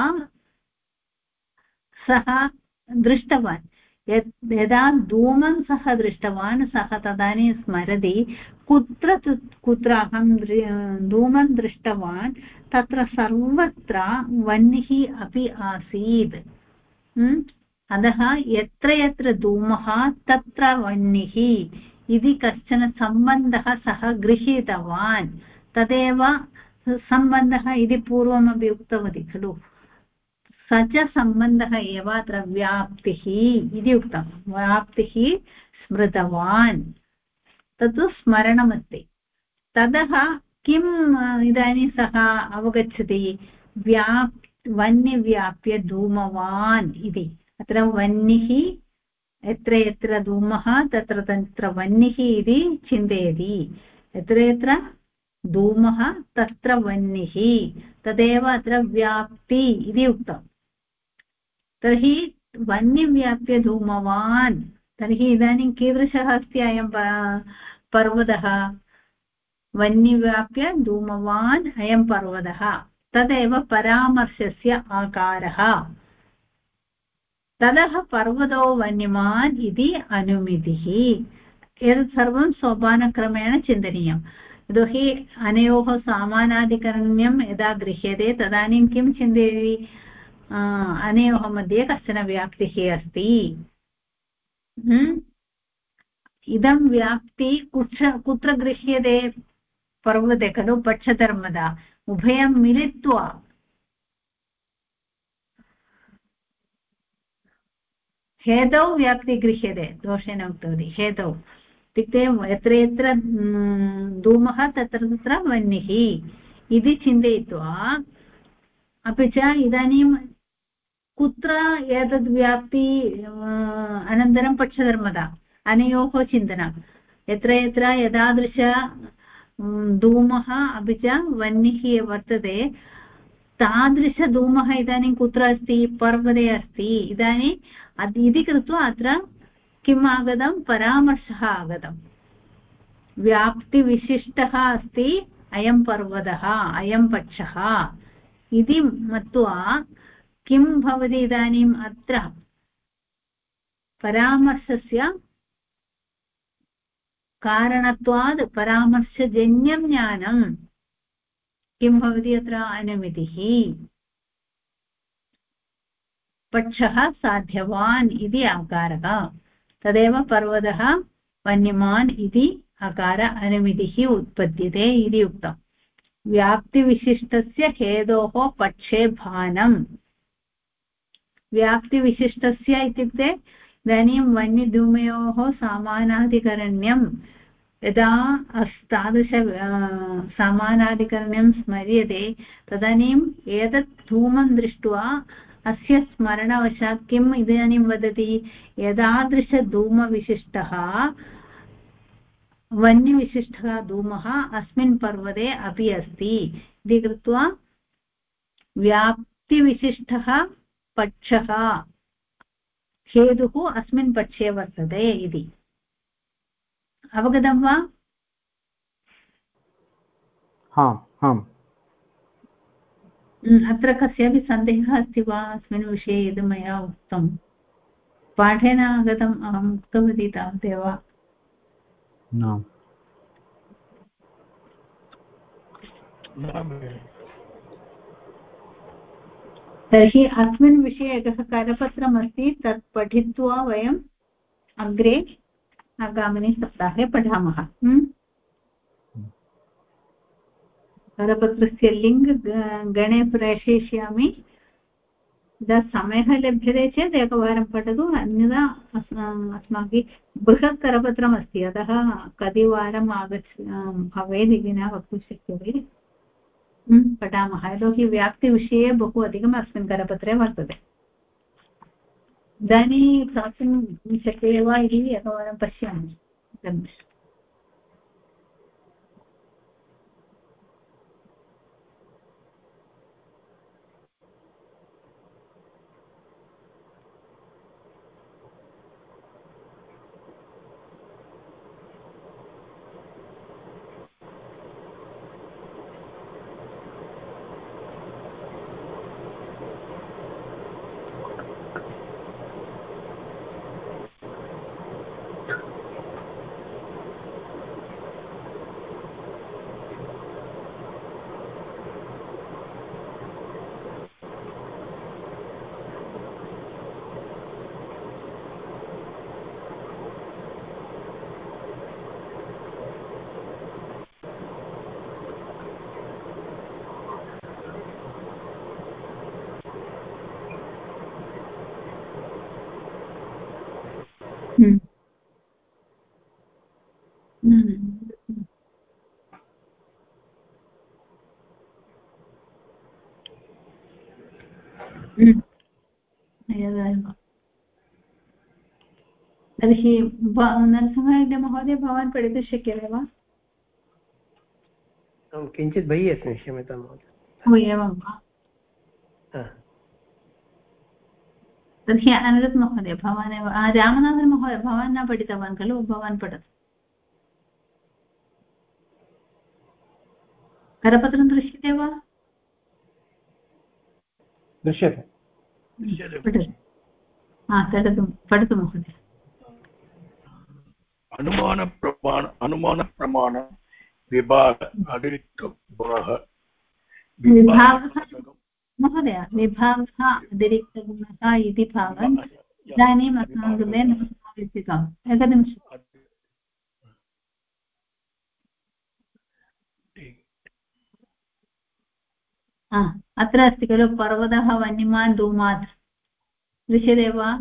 सः दृष्टवान् यदा धूमं सः दृष्टवान् सः तदानीं स्मरति कुत्र अहं धूमं दृष्टवान् तत्र सर्वत्र वह्निः अपि आसीत् अतः यत्र यत्र धूमः तत्र वह्निः इति कश्चन सम्बन्धः सः गृहीतवान् तदेव सम्बन्धः इति पूर्वमपि उक्तवती खलु स च सम्बन्धः एव अत्र व्याप्तिः इति उक्तं व्याप्तिः स्मृतवान् तत्तु स्मरणमस्ति ततः किम् इदानीं सः अवगच्छति वह्निव्याप्य धूमवान् इति अत्र वह्निः यत्र यत्र धूमः तत्र तत्र वह्निः इति चिन्तयति यत्र यत्र धूमः तत्र वह्निः तदेव अत्र व्याप्ति इति उक्तम् तर्हि वह्निव्याप्य धूमवान् तर्हि इदानीं कीदृशः अस्ति अयं पर्वतः वह्निव्याप्य धूमवान् अयं पर्वतः तदेव परामर्शस्य आकारः ततः पर्वतो वन्यमान् इति अनुमितिः एतत् सर्वं सोपानक्रमेण चिन्तनीयम् यतोहि अनयोः समानाधिकरण्यं यदा गृह्यते तदानीं किं चिन्तयति अनयोः मध्ये कश्चन व्याप्तिः अस्ति इदं व्याप्ति कुत्र गृह्यते पर्वते खलु पक्षधर्मदा उभयं मिलित्वा हेतौ व्याप्ति गृह्यते दोषेण उक्तवती हेतौ इत्युक्ते यत्र यत्र धूमः तत्र तत्र वह्निः इति चिन्तयित्वा अपि च इदानीं कुत्र एतद् व्याप्ति अनन्तरं पक्षधर्मदा अनयोः चिन्तनं यत्र यत्र एतादृश धूमः अपि च वह्निः वर्तते तादृशधूमः इदानीं कुत्र अस्ति पर्वते अस्ति इदानीम् इति कृत्वा अत्र किम् आगतं परामर्शः आगतं व्याप्तिविशिष्टः अस्ति अयं पर्वतः अयं पक्षः इति मत्वा किं भवति इदानीम् अत्र परामर्शस्य कारणत्वात् परामर्शजन्यं ज्ञानं किं भवति अत्र अनुमितिः पक्षः साध्यवान् इति आकारः तदेव पर्वतः वन्यमान् इति आकार अनुमितिः उत्पद्यते इति उक्तम् व्याप्तिविशिष्टस्य हेतोः पक्षे भानं व्याप्तिविशिष्टस्य इत्युक्ते इदानीं वह्निधूमयोः समानाधिकरण्यं यदा तादृश समानाधिकरण्यं स्मर्यते तदानीम् एतत् धूमं दृष्ट्वा अस्य स्मरणवशात् किम् इदानीं वदति एतादृशधूमविशिष्टः वह्निविशिष्टः धूमः अस्मिन् पर्वते अपि अस्ति इति कृत्वा व्याप्तिविशिष्टः पक्षः हेतुः अस्मिन् पक्षे वर्तते इति अवगतं वा आम् अत्र कस्यापि सन्देहः अस्ति वा अस्मिन् विषये यद् मया उक्तं पाठेन आगतम् अहम् उक्तवती तावदेव तर्हि अस्मिन् विषये एकः करपत्रमस्ति तत् पठित्वा वयम् अग्रे आगामिनि सप्ताहे पठामः करपत्रस्य लिङ्क् गणे प्रेषयिष्यामि यदा समयः लभ्यते चेत् एकवारं पठतु अन्यथा अस्माभिः बृहत् करपत्रमस्ति अतः कति वारम् भवेत् इति न वक्तुं शक्यते पठामः यतोहि व्याप्तिविषये बहु अधिकम् अस्मिन् करपत्रे वर्तते इदानीं प्राप्तुं शक्यते वा इति एकवारं पश्यामि। तर्हि नरसिंहमहोदय भवान् पठितुं शक्यते वा? किञ्चित् बहिः अस्मि, क्षम्यतां महोदय। एवं वा? तर्हि अनिरुद्ध महोदय भवान् एव, रामनाथन् महोदय भवान् न पठितवान् खलु? भवान् पठतु। करपत्रं दृश्यते वा? दृश्यते। पठतु महोदय। अनुमानप्रमाण विभाग अतिरिक्त गुणः महोदय विभागः अतिरिक्तगुणः इति भागम् इदानीम् अस्माकं कृते न आवश्यकम्। एकनिमिषम्। अत्र अस्ति खलु पर्वतः वन्यमान् धूमात् दृश्यते वा?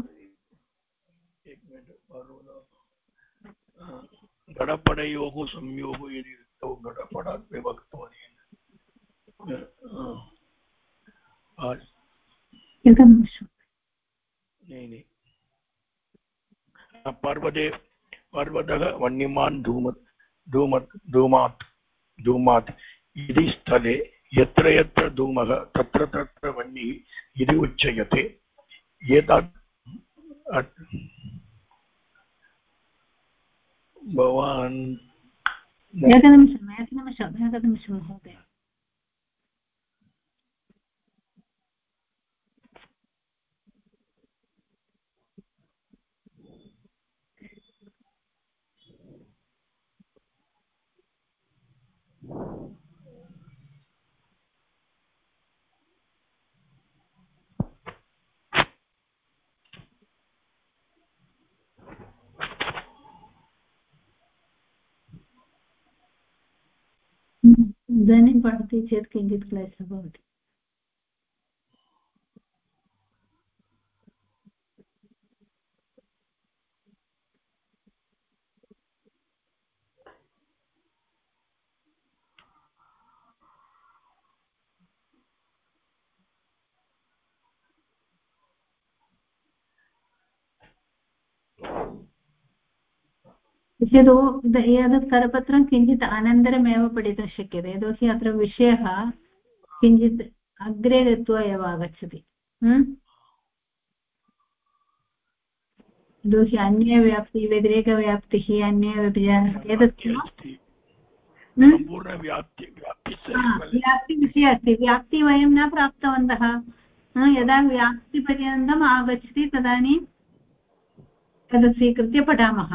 गणपणयोः संयोगो यदि गणपणात् विभक्तवान् पर्वतः वन्यमान् धूमात् इति स्थले यत्र यत्र धूमः तत्र तत्र वह्निः इति उच्यते। एतत् भवान् एकनिमिषं महोदय। इदानीं पठति चेत् किञ्चित् क्लेशः भवति। एतत् करपत्रं किञ्चित् अनन्तरमेव पठितुं शक्यते, यतोहि अत्र विषयः किञ्चित् अग्रे गत्वा एव आगच्छति। यतोहि अन्यव्याप्तिः व्यतिरेकव्याप्तिः व्याप्तिविषये अस्ति। व्याप्ति वयं न प्राप्तवन्तः। यदा व्याप्तिपर्यन्तम् आगच्छति तदानीं तद् स्वीकृत्य पठामः।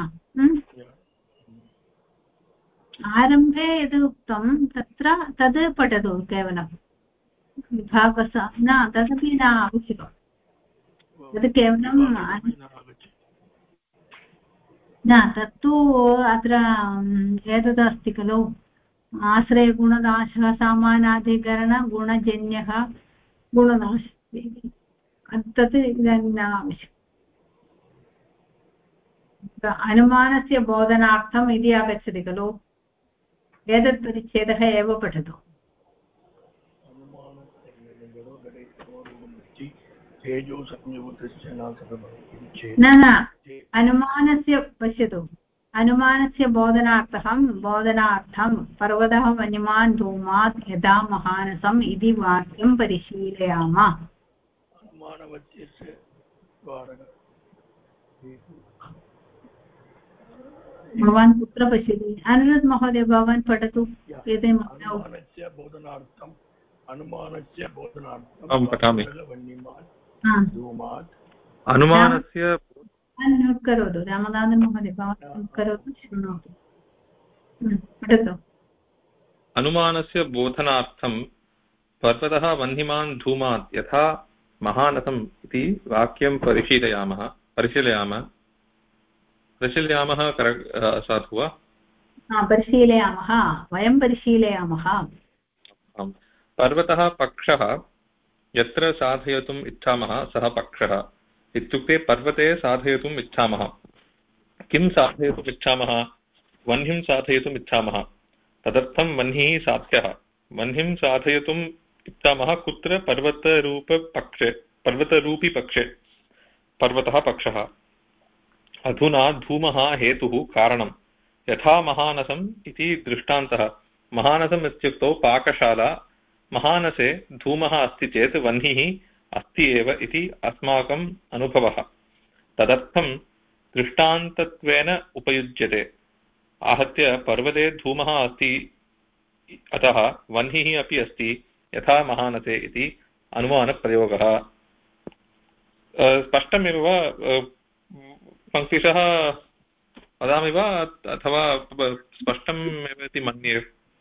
आरम्भे यद् उक्तं तत्र तद् पठतु केवलं विभागः न तदपि न आवश्यकं। तद् केवलं न तत्तु अत्र एतदस्ति खलु आश्रयगुणनाशः सामानाधिकरणगुणजन्यः गुणनाशः तत् इदानीं न आवश्यकम्। अनुमानस्य बोधनार्थम् इति आगच्छति खलु एतत् परिच्छेदः एव पठतु। तेजो संयुतस्य नासकभवति चेत् न अनुमानस्य पश्यतु अनुमानस्य बोधनार्थं पर्वतः वन्यमान् धूमात् यदा महानसम् इति वाक्यं परिशीलयामः अनुमानवत्यस्य भवान् कुत्र पश्यति अनिरुद्ध महोदय भवान् पठतु एते अहं पठामि धूमात् अनुमानस्य म्यूट् करोतु रामनाथन् महोदय भवान् म्यूट् करोतु शृणोतु पठतु अनुमानस्य बोधनार्थं पर्वतः वह्निमान् धूमात् यथा महानसम् इति वाक्यं परिशीलयामः साधु वा परिशीलयामः वयं परिशीलयामः पर्वतः पक्षः यत्र साधयितुम् इच्छामः सः पक्षः इत्युक्ते पर्वते साधयितुम् इच्छामः किं साधयितुम् इच्छामः वह्निं साधयितुम् इच्छामः तदर्थं वह्निः साध्यः वह्निं साधयितुम् इच्छामः कुत्र पर्वतरूपी पक्षे पर्वतः पक्षः अधुना धूमः हेतुः कारणं यथा महानसम् इति दृष्टान्तः महानसम् इत्युक्तौ पाकशाला महानसे धूमः अस्ति चेत् वह्निः अस्ति एव इति अस्माकम् अनुभवः तदर्थं दृष्टान्तत्वेन उपयुज्यते आहत्य पर्वते धूमः अस्ति अतः वह्निः अपि अस्ति यथा महानसे इति अनुमानप्रयोगः स्पष्टमेव वा पङ्क्तिशः वदामि वा अथवा स्पष्टम् एव इति मन्ये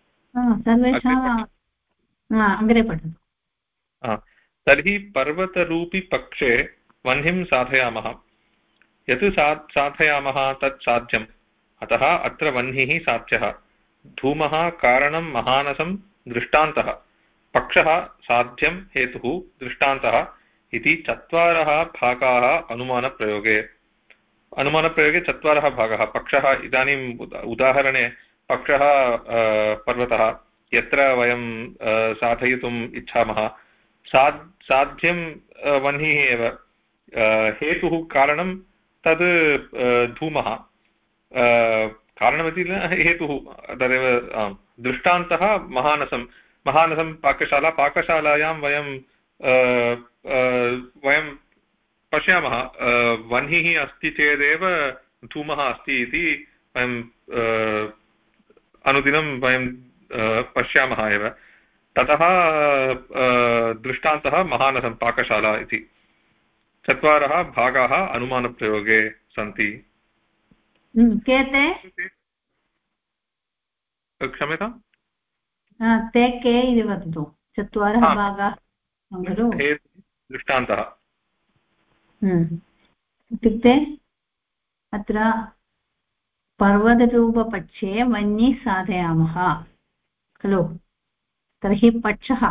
अग्रे पठतु तर्हि पर्वतरूपी पक्षे वह्निं साधयामः यत् साधयामः तत् साध्यम् अतः अत्र वह्निः साध्यः धूमः कारणं महानसं दृष्टान्तः पक्षः साध्यं हेतुः दृष्टान्तः इति चत्वारः भागाः अनुमानप्रयोगे चत्वारः भागाः पक्षः इदानीम् उदाहरणे पक्षः पर्वतः यत्र वयं साधयितुम् इच्छामः साध्यं वह्निः एव हेतुः कारणं तद् धूमः कारणमिति न हेतुः तदेव दृष्टान्तः महानसं पाकशालायां वयं पश्यामः वह्निः अस्ति चेदेव धूमः अस्ति इति वयं अनुदिनं वयं पश्यामः एव ततः दृष्टान्तः महानसं पाकशाला इति चत्वारः भागाः अनुमानप्रयोगे सन्ति क्षम्यताम् ते के इति वदतु चत्वारः भागाः दृष्टान्तः इत्युक्ते अत्र पर्वतरूपपक्षे वह्निः साधयामः खलु तर्हि पक्षः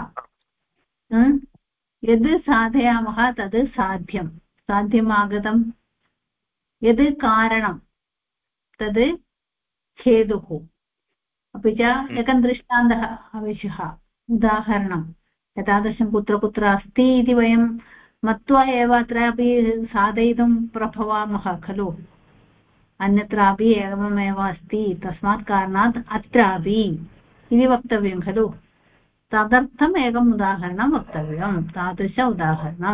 यद् साधयामः तद् साध्यमागतं यद् कारणं तद् हेतुः अपि च एकं दृष्टान्तः आवश्यकः उदाहरणम् एतादृशं कुत्र कुत्र अस्ति इति वयं मत्वा एव अत्रापि साधयितुं प्रभवामः खलु अन्यत्रापि एवमेव अस्ति तस्मात् कारणात् अत्रापि इति वक्तव्यं खलु तदर्थम् एकम् उदाहरणं वक्तव्यं तादृश उदाहरणं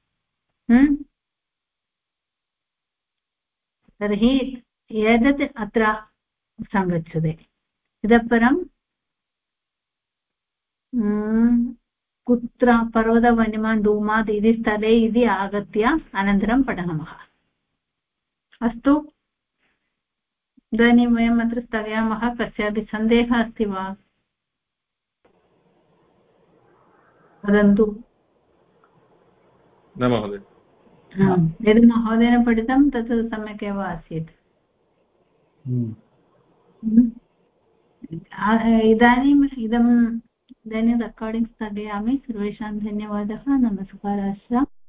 तर्हि एतत् अत्र सङ्गच्छते इतः परं कुत्र पर्वतवन्यमान् धूमात् इति स्थले इति आगत्य अनन्तरं पठामः अस्तु इदानीं वयम् अत्र स्थगयामः कस्यापि सन्देहः अस्ति वा वदन्तु न महोदय यद् महोदयेन पठितं तत् सम्यक् एव आसीत् इदानीं रेकार्डिङ्ग् स्थगयामि सर्वेषां धन्यवादः नमस्काराः